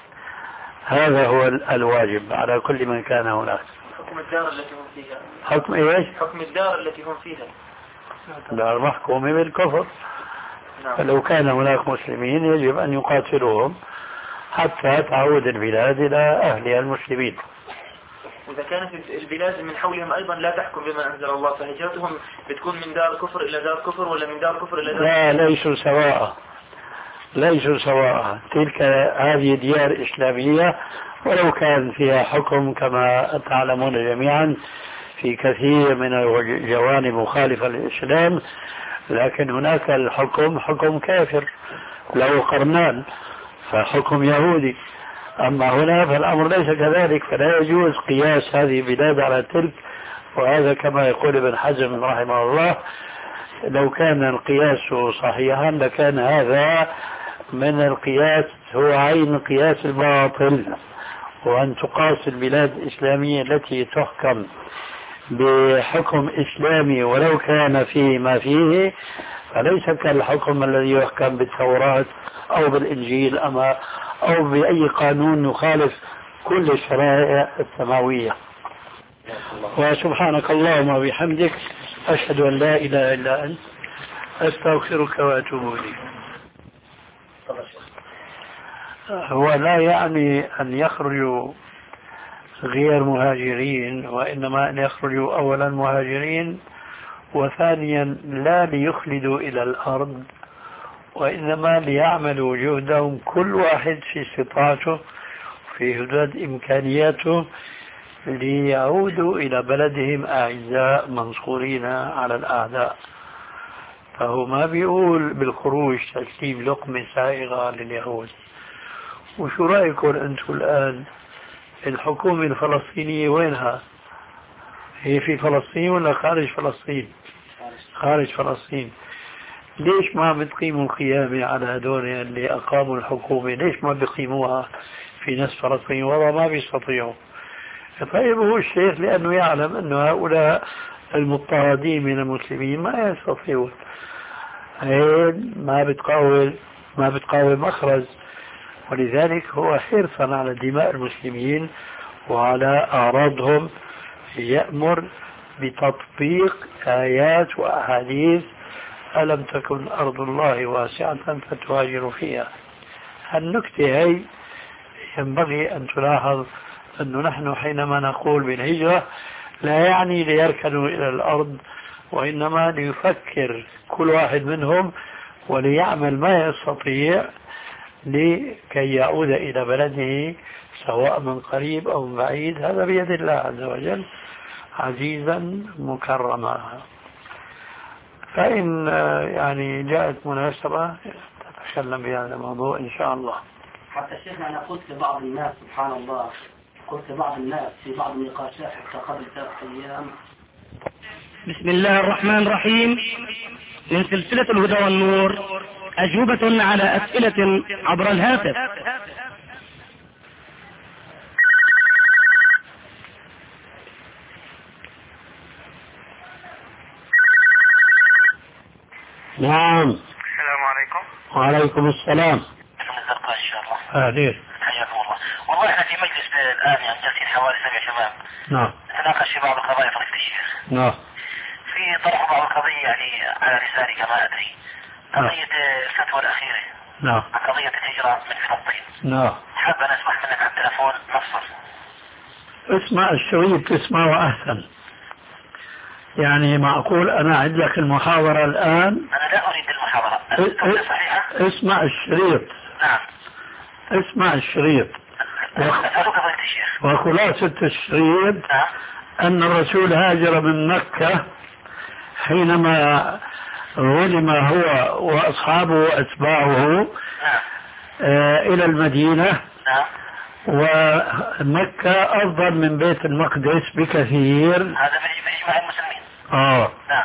Speaker 3: هذا هو الواجب على كل من كان هناك.
Speaker 6: حكم الدار التي هم فيها.
Speaker 3: حكم إيش؟
Speaker 6: حكم الدار التي هم فيها.
Speaker 3: دار محكومة بالكفر.
Speaker 6: نعم.
Speaker 3: فلو كان هناك مسلمين يجب أن يقاتلوهم حتى تعود البلاد إلى أهلها المسلمين.
Speaker 6: وإذا كانت البلاد من حولهم أيضا لا تحكم بما أنزل الله فهجرتهم بتكون من دار كفر إلى دار كفر ولا من دار كفر إلى دار
Speaker 3: لا ليسوا سواء، ليسوا سواء. تلك هذه ديار إسلامية ولو كان فيها حكم كما تعلمون جميعا في كثير من الجوانب مخالفة للإسلام، لكن هناك الحكم حكم كافر له قرنان فحكم يهودي. أما هنا فالأمر ليس كذلك، فلا يجوز قياس هذه البلاد على تلك، وهذا كما يقول ابن حزم رحمه الله لو كان القياس صحيحا لكان هذا من القياس هو عين قياس الباطل، وأن تقاس البلاد الإسلامية التي تحكم بحكم إسلامي ولو كان فيه ما فيه، فليس كالحكم الذي يحكم بالتوراة أو بالإنجيل أما أو بأي قانون يخالف كل الشرائع السماوية. وسبحانك اللهم وبحمدك أشهد أن لا إله إلا أنت أستغفرك وأتوب إليك. هو لا يعني أن يخرجوا غير مهاجرين، وإنما أن يخرجوا أولا مهاجرين، وثانيا لا ليخلدوا إلى الأرض، وإنما ليعملوا جهدهم كل واحد في استطاعته في حدود إمكانياته ليعودوا إلى بلدهم أعزاء منصورين على الأعداء. فهو ما بيقول بالخروج تسليم لقمة سائغة لليهود. وشو رأيكم أنتم الآن الحكومة الفلسطينية وينها؟ هي في فلسطين ولا خارج فلسطين؟ خارج فلسطين. ليش ما بتقيموا القيامة على هدول اللي أقاموا الحكومة؟ ليش ما بيقيموها في نفس فلسطين؟ والله ما بيستطيعوا. طيب هو الشيخ لأنه يعلم أن هؤلاء المضطهدين من المسلمين ما يستطيعون، ما بتقاوم ما بتقاوم مخرج، ولذلك هو حرصا على دماء المسلمين وعلى أعراضهم يأمر بتطبيق آيات وأحاديث ألم تكن أرض الله واسعة فتهاجروا فيها. النكتة هي ينبغي أن تلاحظ أنه نحن حينما نقول بالهجرة لا يعني ليركنوا إلى الأرض، وإنما ليفكر كل واحد منهم وليعمل ما يستطيع لكي يعود إلى بلده سواء من قريب أو من بعيد. هذا بيد الله عز وجل عزيزا مكرما. فإن يعني جاءت مناسبة تتكلم بهذا الموضوع إن شاء الله.
Speaker 2: حتى شيخنا أنا قلت لبعض الناس سبحان الله، قلت لبعض الناس في بعض النقاشات حتى قبل ثلاث أيام.
Speaker 1: بسم الله الرحمن الرحيم. من سلسلة الهدى والنور أجوبة على أسئلة عبر الهاتف.
Speaker 3: نعم.
Speaker 7: السلام عليكم.
Speaker 3: وعليكم السلام.
Speaker 7: الزرقاء إن شاء الله.
Speaker 3: أهلين.
Speaker 7: حياكم الله. والله احنا في مجلس الآن يعني جالسين حوالي سبع شباب.
Speaker 3: نعم.
Speaker 7: نتناقش في بعض القضايا فضيلة الشيخ.
Speaker 3: نعم.
Speaker 7: في طرح بعض القضية يعني على لساني كما أدري. قضية الفتوى الأخيرة.
Speaker 3: نعم.
Speaker 7: قضية الهجرة من فلسطين.
Speaker 3: نعم.
Speaker 7: حابب أن أسمح منك على التلفون نفصل.
Speaker 3: اسمع الشريط تسمعه أحسن. يعني معقول أنا أعد لك المحاضرة الآن؟
Speaker 7: أنا لا أريد المحاضرة. التوصية صحيحة؟
Speaker 3: اسمع الشريط.
Speaker 7: نعم.
Speaker 3: اسمع الشريط.
Speaker 7: أسألك فضيلة الشيخ.
Speaker 3: وخلاصة الشريط
Speaker 7: نعم.
Speaker 3: أن الرسول هاجر من مكة حينما ظلم هو وأصحابه وأتباعه
Speaker 7: نعم.
Speaker 3: آه إلى المدينة.
Speaker 7: نعم.
Speaker 3: ومكة أفضل من بيت المقدس بكثير.
Speaker 7: هذا بإجماع المسلمين.
Speaker 3: آه.
Speaker 7: نعم.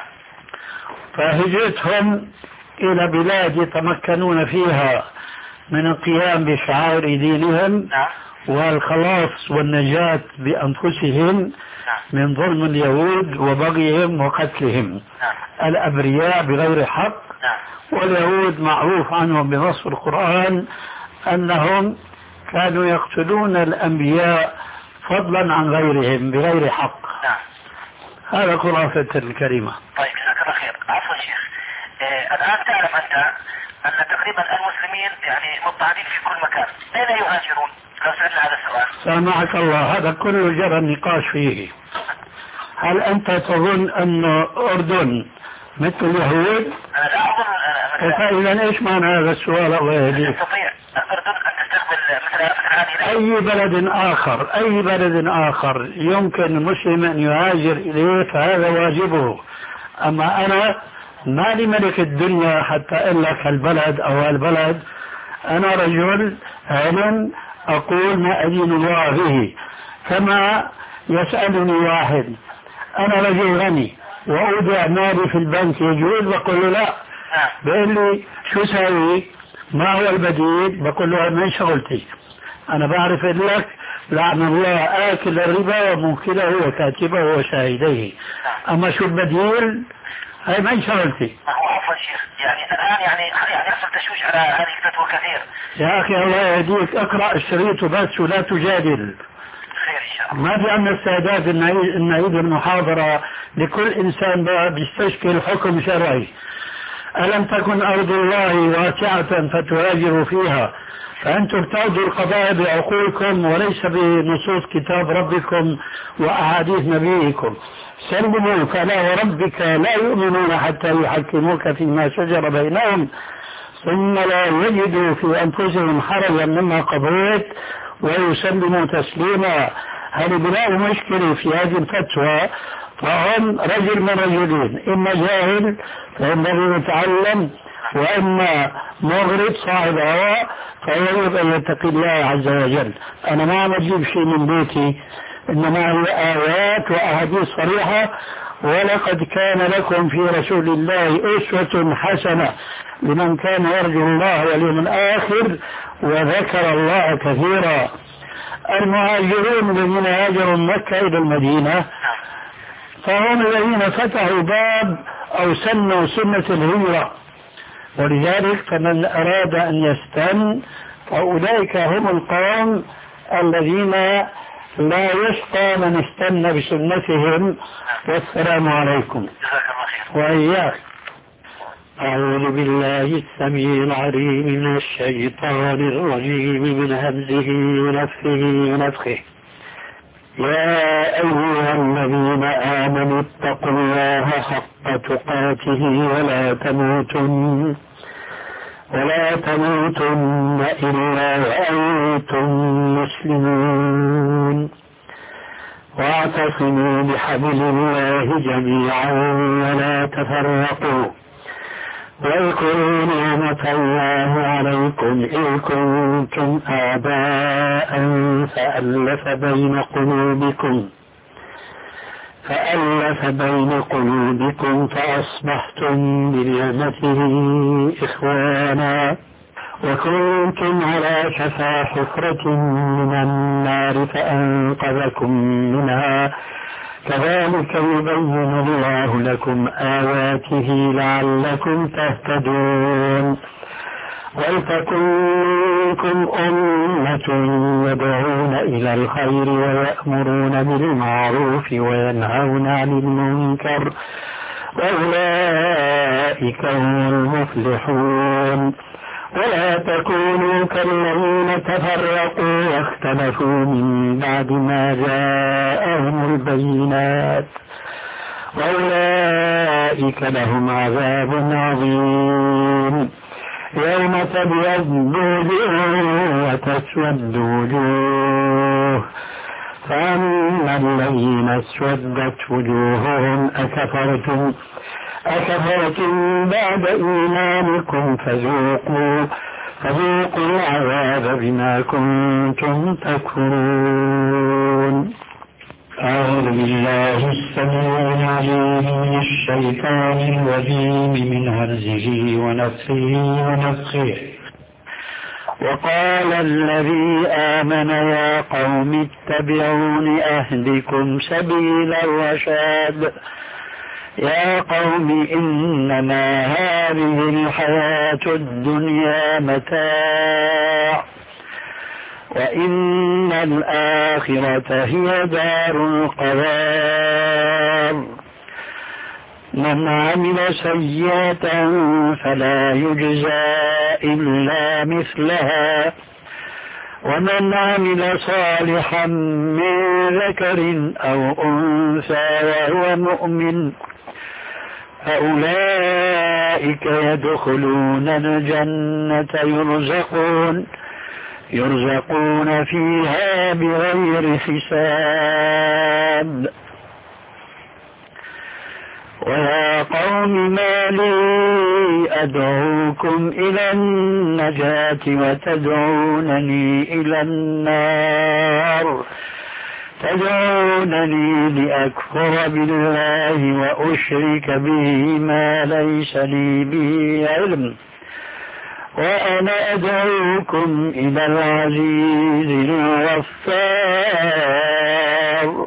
Speaker 3: فهجرتهم إلى بلاد يتمكنون فيها من القيام بشعائر دينهم.
Speaker 7: نعم.
Speaker 3: والخلاص والنجاة بأنفسهم.
Speaker 7: نعم.
Speaker 3: من ظلم اليهود وبغيهم وقتلهم.
Speaker 7: نعم.
Speaker 3: الأبرياء بغير حق.
Speaker 7: نعم.
Speaker 3: واليهود معروف عنهم بنص القرآن أنهم كانوا يقتلون الأنبياء فضلا عن غيرهم بغير حق.
Speaker 7: نعم.
Speaker 3: هذا خلاصة الكلمة.
Speaker 7: طيب جزاك الله خير. عفوا شيخ. آه الآن تعلم أنت أن تقريبا المسلمين يعني مضطهدين في كل مكان. أين يهاجرون؟ لو سألنا هذا السؤال.
Speaker 3: سامحك الله، هذا كله جرى النقاش فيه. هل أنت تظن أن أردن مثل اليهود؟
Speaker 7: أنا لا أظن.
Speaker 3: فإذا إيش معنى هذا السؤال الله يهديك؟
Speaker 7: تستطيع الأردن أن تستقبل مثل هذه؟
Speaker 3: أي بلد آخر أي بلد آخر يمكن المسلم أن يهاجر إليه فهذا واجبه. أما أنا ما لي ملك الدنيا حتى أقول لك البلد أو البلد. أنا رجل علم أقول ما أدين الله به. كما يسألني واحد أنا رجل غني وأودع مالي في البنك يجوز؟ بقول له لا. بيقول لي شو سوي؟ ما هو البديل؟ بقول له من شغلتي، أنا بعرف لك لعن الله آكل الربا وموكله وكاتبه وشاهديه. أما شو البديل؟ هاي ما شغلتي.
Speaker 7: عفوا شيخ، يعني الآن يعني يعني يحصل تشويش على هذه الفتوى كثير.
Speaker 3: يا أخي الله يهديك، اقرأ الشريط وبس ولا تجادل. ما في عندنا استعداد ان نعيد المحاضرة لكل انسان بيستشكل حكم شرعي. ألم تكن أرض الله واسعة فتهاجروا فيها، فأنتم ارتضوا القضاء بعقولكم وليس بنصوص كتاب ربكم وأحاديث نبيكم. سلموا فلا وربك لا يؤمنون حتى يحكموك فيما شجر بينهم ثم لا يجدوا في أنفسهم حرجا مما قضيت ويسلموا تسليما. هذه بلا مشكلة في هذه الفتوى. فهم رجل من رجلين، إما جاهل فإنه يتعلم، وإما مغرب صاحب هواء فيجب أن يتقي الله عز وجل. أنا ما عم أجيب شيء من بيتي، إنما هي آيات وأحاديث صريحة. ولقد كان لكم في رسول الله أسوة حسنة لمن كان يرجو الله واليوم الآخر وذكر الله كثيرا. المهاجرون الذين هاجروا من مكة إلى المدينة فهم الذين فتحوا باب أو سنوا سنة الهجرة، ولذلك فمن أراد أن يستن فأولئك هم القوم الذين لا يشقى من استنى بسنتهم. والسلام عليكم. وإياك. أعوذ بالله السميع العليم من الشيطان الرجيم من همزه ونفخه ونفخه. يا أيها الذين آمنوا اتقوا الله حق تقاته ولا تموتن ولا تموتن إلا وأنتم مسلمون واعتصموا بحبل الله جميعا ولا تفرقوا واذكروا نعمة الله عليكم إذ كنتم أعداء فألف بين قلوبكم فألف بين قلوبكم فأصبحتم بنعمته إخوانا وكنتم على شفا حفرة من النار فأنقذكم منها كذلك يبين الله لكم آياته لعلكم تهتدون. ولتكن منكم أمة يدعون إلى الخير ويأمرون بالمعروف وينهون عن المنكر وأولئك هم المفلحون. ولا تكونوا كالذين تفرقوا واختلفوا من بعد ما جاءهم البينات وأولئك لهم عذاب عظيم. يوم تبيض وجوه وتسود وجوه فأما الذين اسودت وجوههم أكفرتم أكفرتم بعد إيمانكم فذوقوا فذوقوا العذاب بما كنتم تكفرون. أعوذ بالله السميع العليم من الشيطان الرجيم من همزه ونفخه ونفخه. وقال الذي آمن يا قوم اتبعون أهدكم سبيل الرشاد. يا قوم إنما هذه الحياة الدنيا متاع وإن الآخرة هي دار القرار. من عمل سيئة فلا يجزى إلا مثلها ومن عمل صالحا من ذكر أو أنثى وهو مؤمن فأولئك يدخلون الجنة يرزقون يرزقون فيها بغير حساب. ويا قوم ما لي أدعوكم إلى النجاة وتدعونني إلى النار تدعونني لأكفر بالله وأشرك به ما ليس لي به علم وأنا أدعوكم إلى العزيز الغفار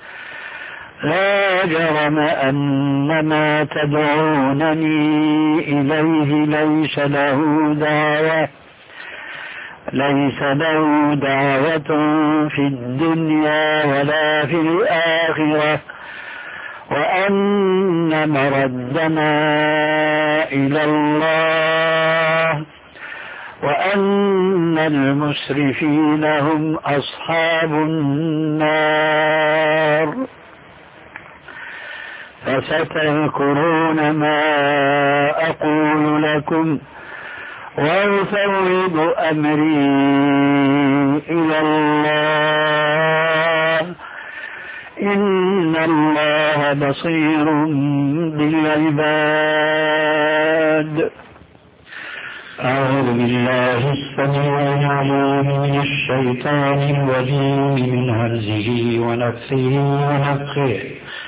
Speaker 3: لا جرم أن ما تدعونني إليه ليس له دعوة ليس له دعوة في الدنيا ولا في الآخرة وأن مردنا إلى الله وأن المسرفين هم أصحاب النار فستذكرون ما أقول لكم وأفوض أمري إلى الله إن الله بصير بالعباد. أعوذ بالله السميع العليم من الشيطان الرجيم من همزه ونفثه ونفخه.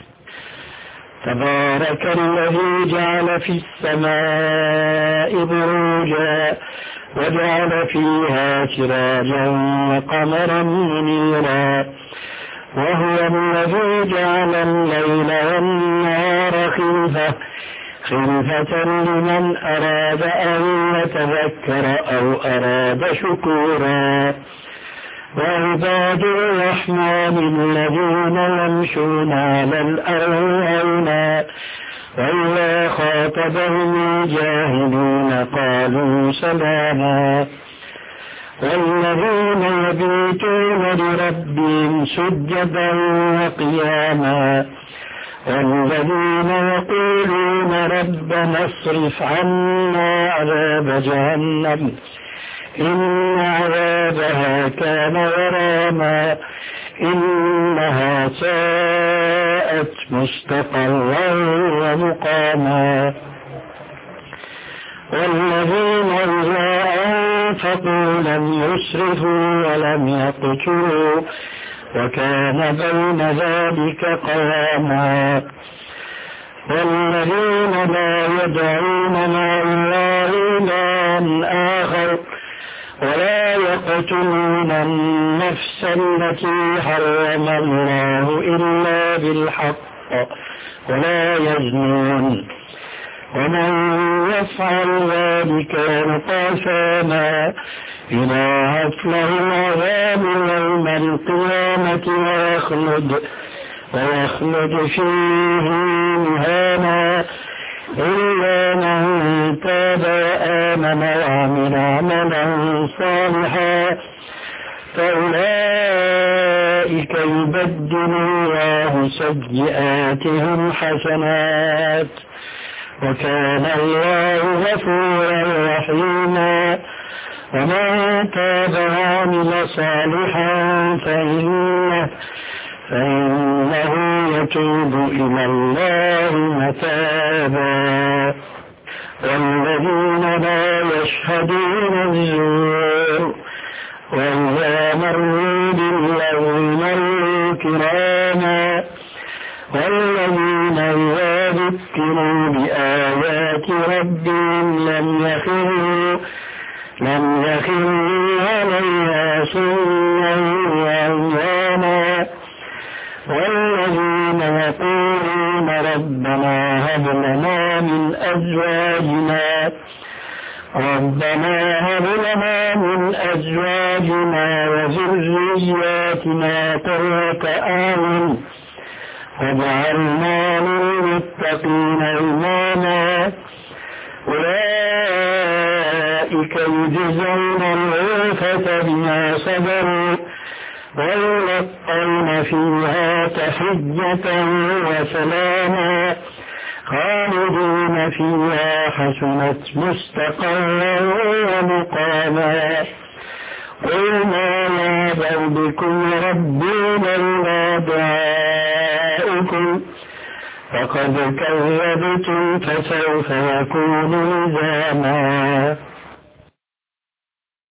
Speaker 3: تبارك الذي جعل في السماء بروجا وجعل فيها سراجا وقمرا منيرا وهو الذي جعل الليل والنهار خلفة خلفة لمن أراد أن يتذكر أو أراد شكورا وعباد الرحمن الذين يمشون على الأرض هونا وإذا خاطبهم الجاهلون قالوا سلاما والذين يبيتون لربهم سجدا وقياما والذين يقولون ربنا اصرف عنا عذاب جهنم إن عذابها كان غراما إنها ساءت مستقرا ومقاما والذين إذا أنفقوا لم يسرفوا ولم يقتروا وكان بين ذلك قواما والذين لا يدعون مع الله إلها آخر ولا يقتلون النفس التي حرم الله إلا بالحق ولا يزنون ومن يفعل ذلك يلقى أثاما يضاعف له العذاب يوم القيامة ويخلد ويخلد فيه مهانا إلا من تاب وآمن وعمل عملا صالحا فأولئك يبدل الله سيئاتهم حسنات وكان الله غفورا رحيما ومن تاب وعمل صالحا فإنه فإنه يتوب إلى الله متابا والذين لا يشهدون الزور وإذا مروا باللغو مروا كراما والذين إذا ذكروا بآيات ربهم لم يخروا لم يخروا عليها سنا وعيانا والذين يقولون ربنا هب لنا من أزواجنا ربنا هب لنا من أزواجنا وذرياتنا قرة أعين واجعلنا للمتقين إماما أولئك يجزون الغرفة بما صبروا ويلقون فيها تحية وسلاما خالدين فيها حسنت مستقرا ومقاما قل ما يعبأ بكم ربي لولا دعاؤكم فقد كذبتم فسوف يكون لزاما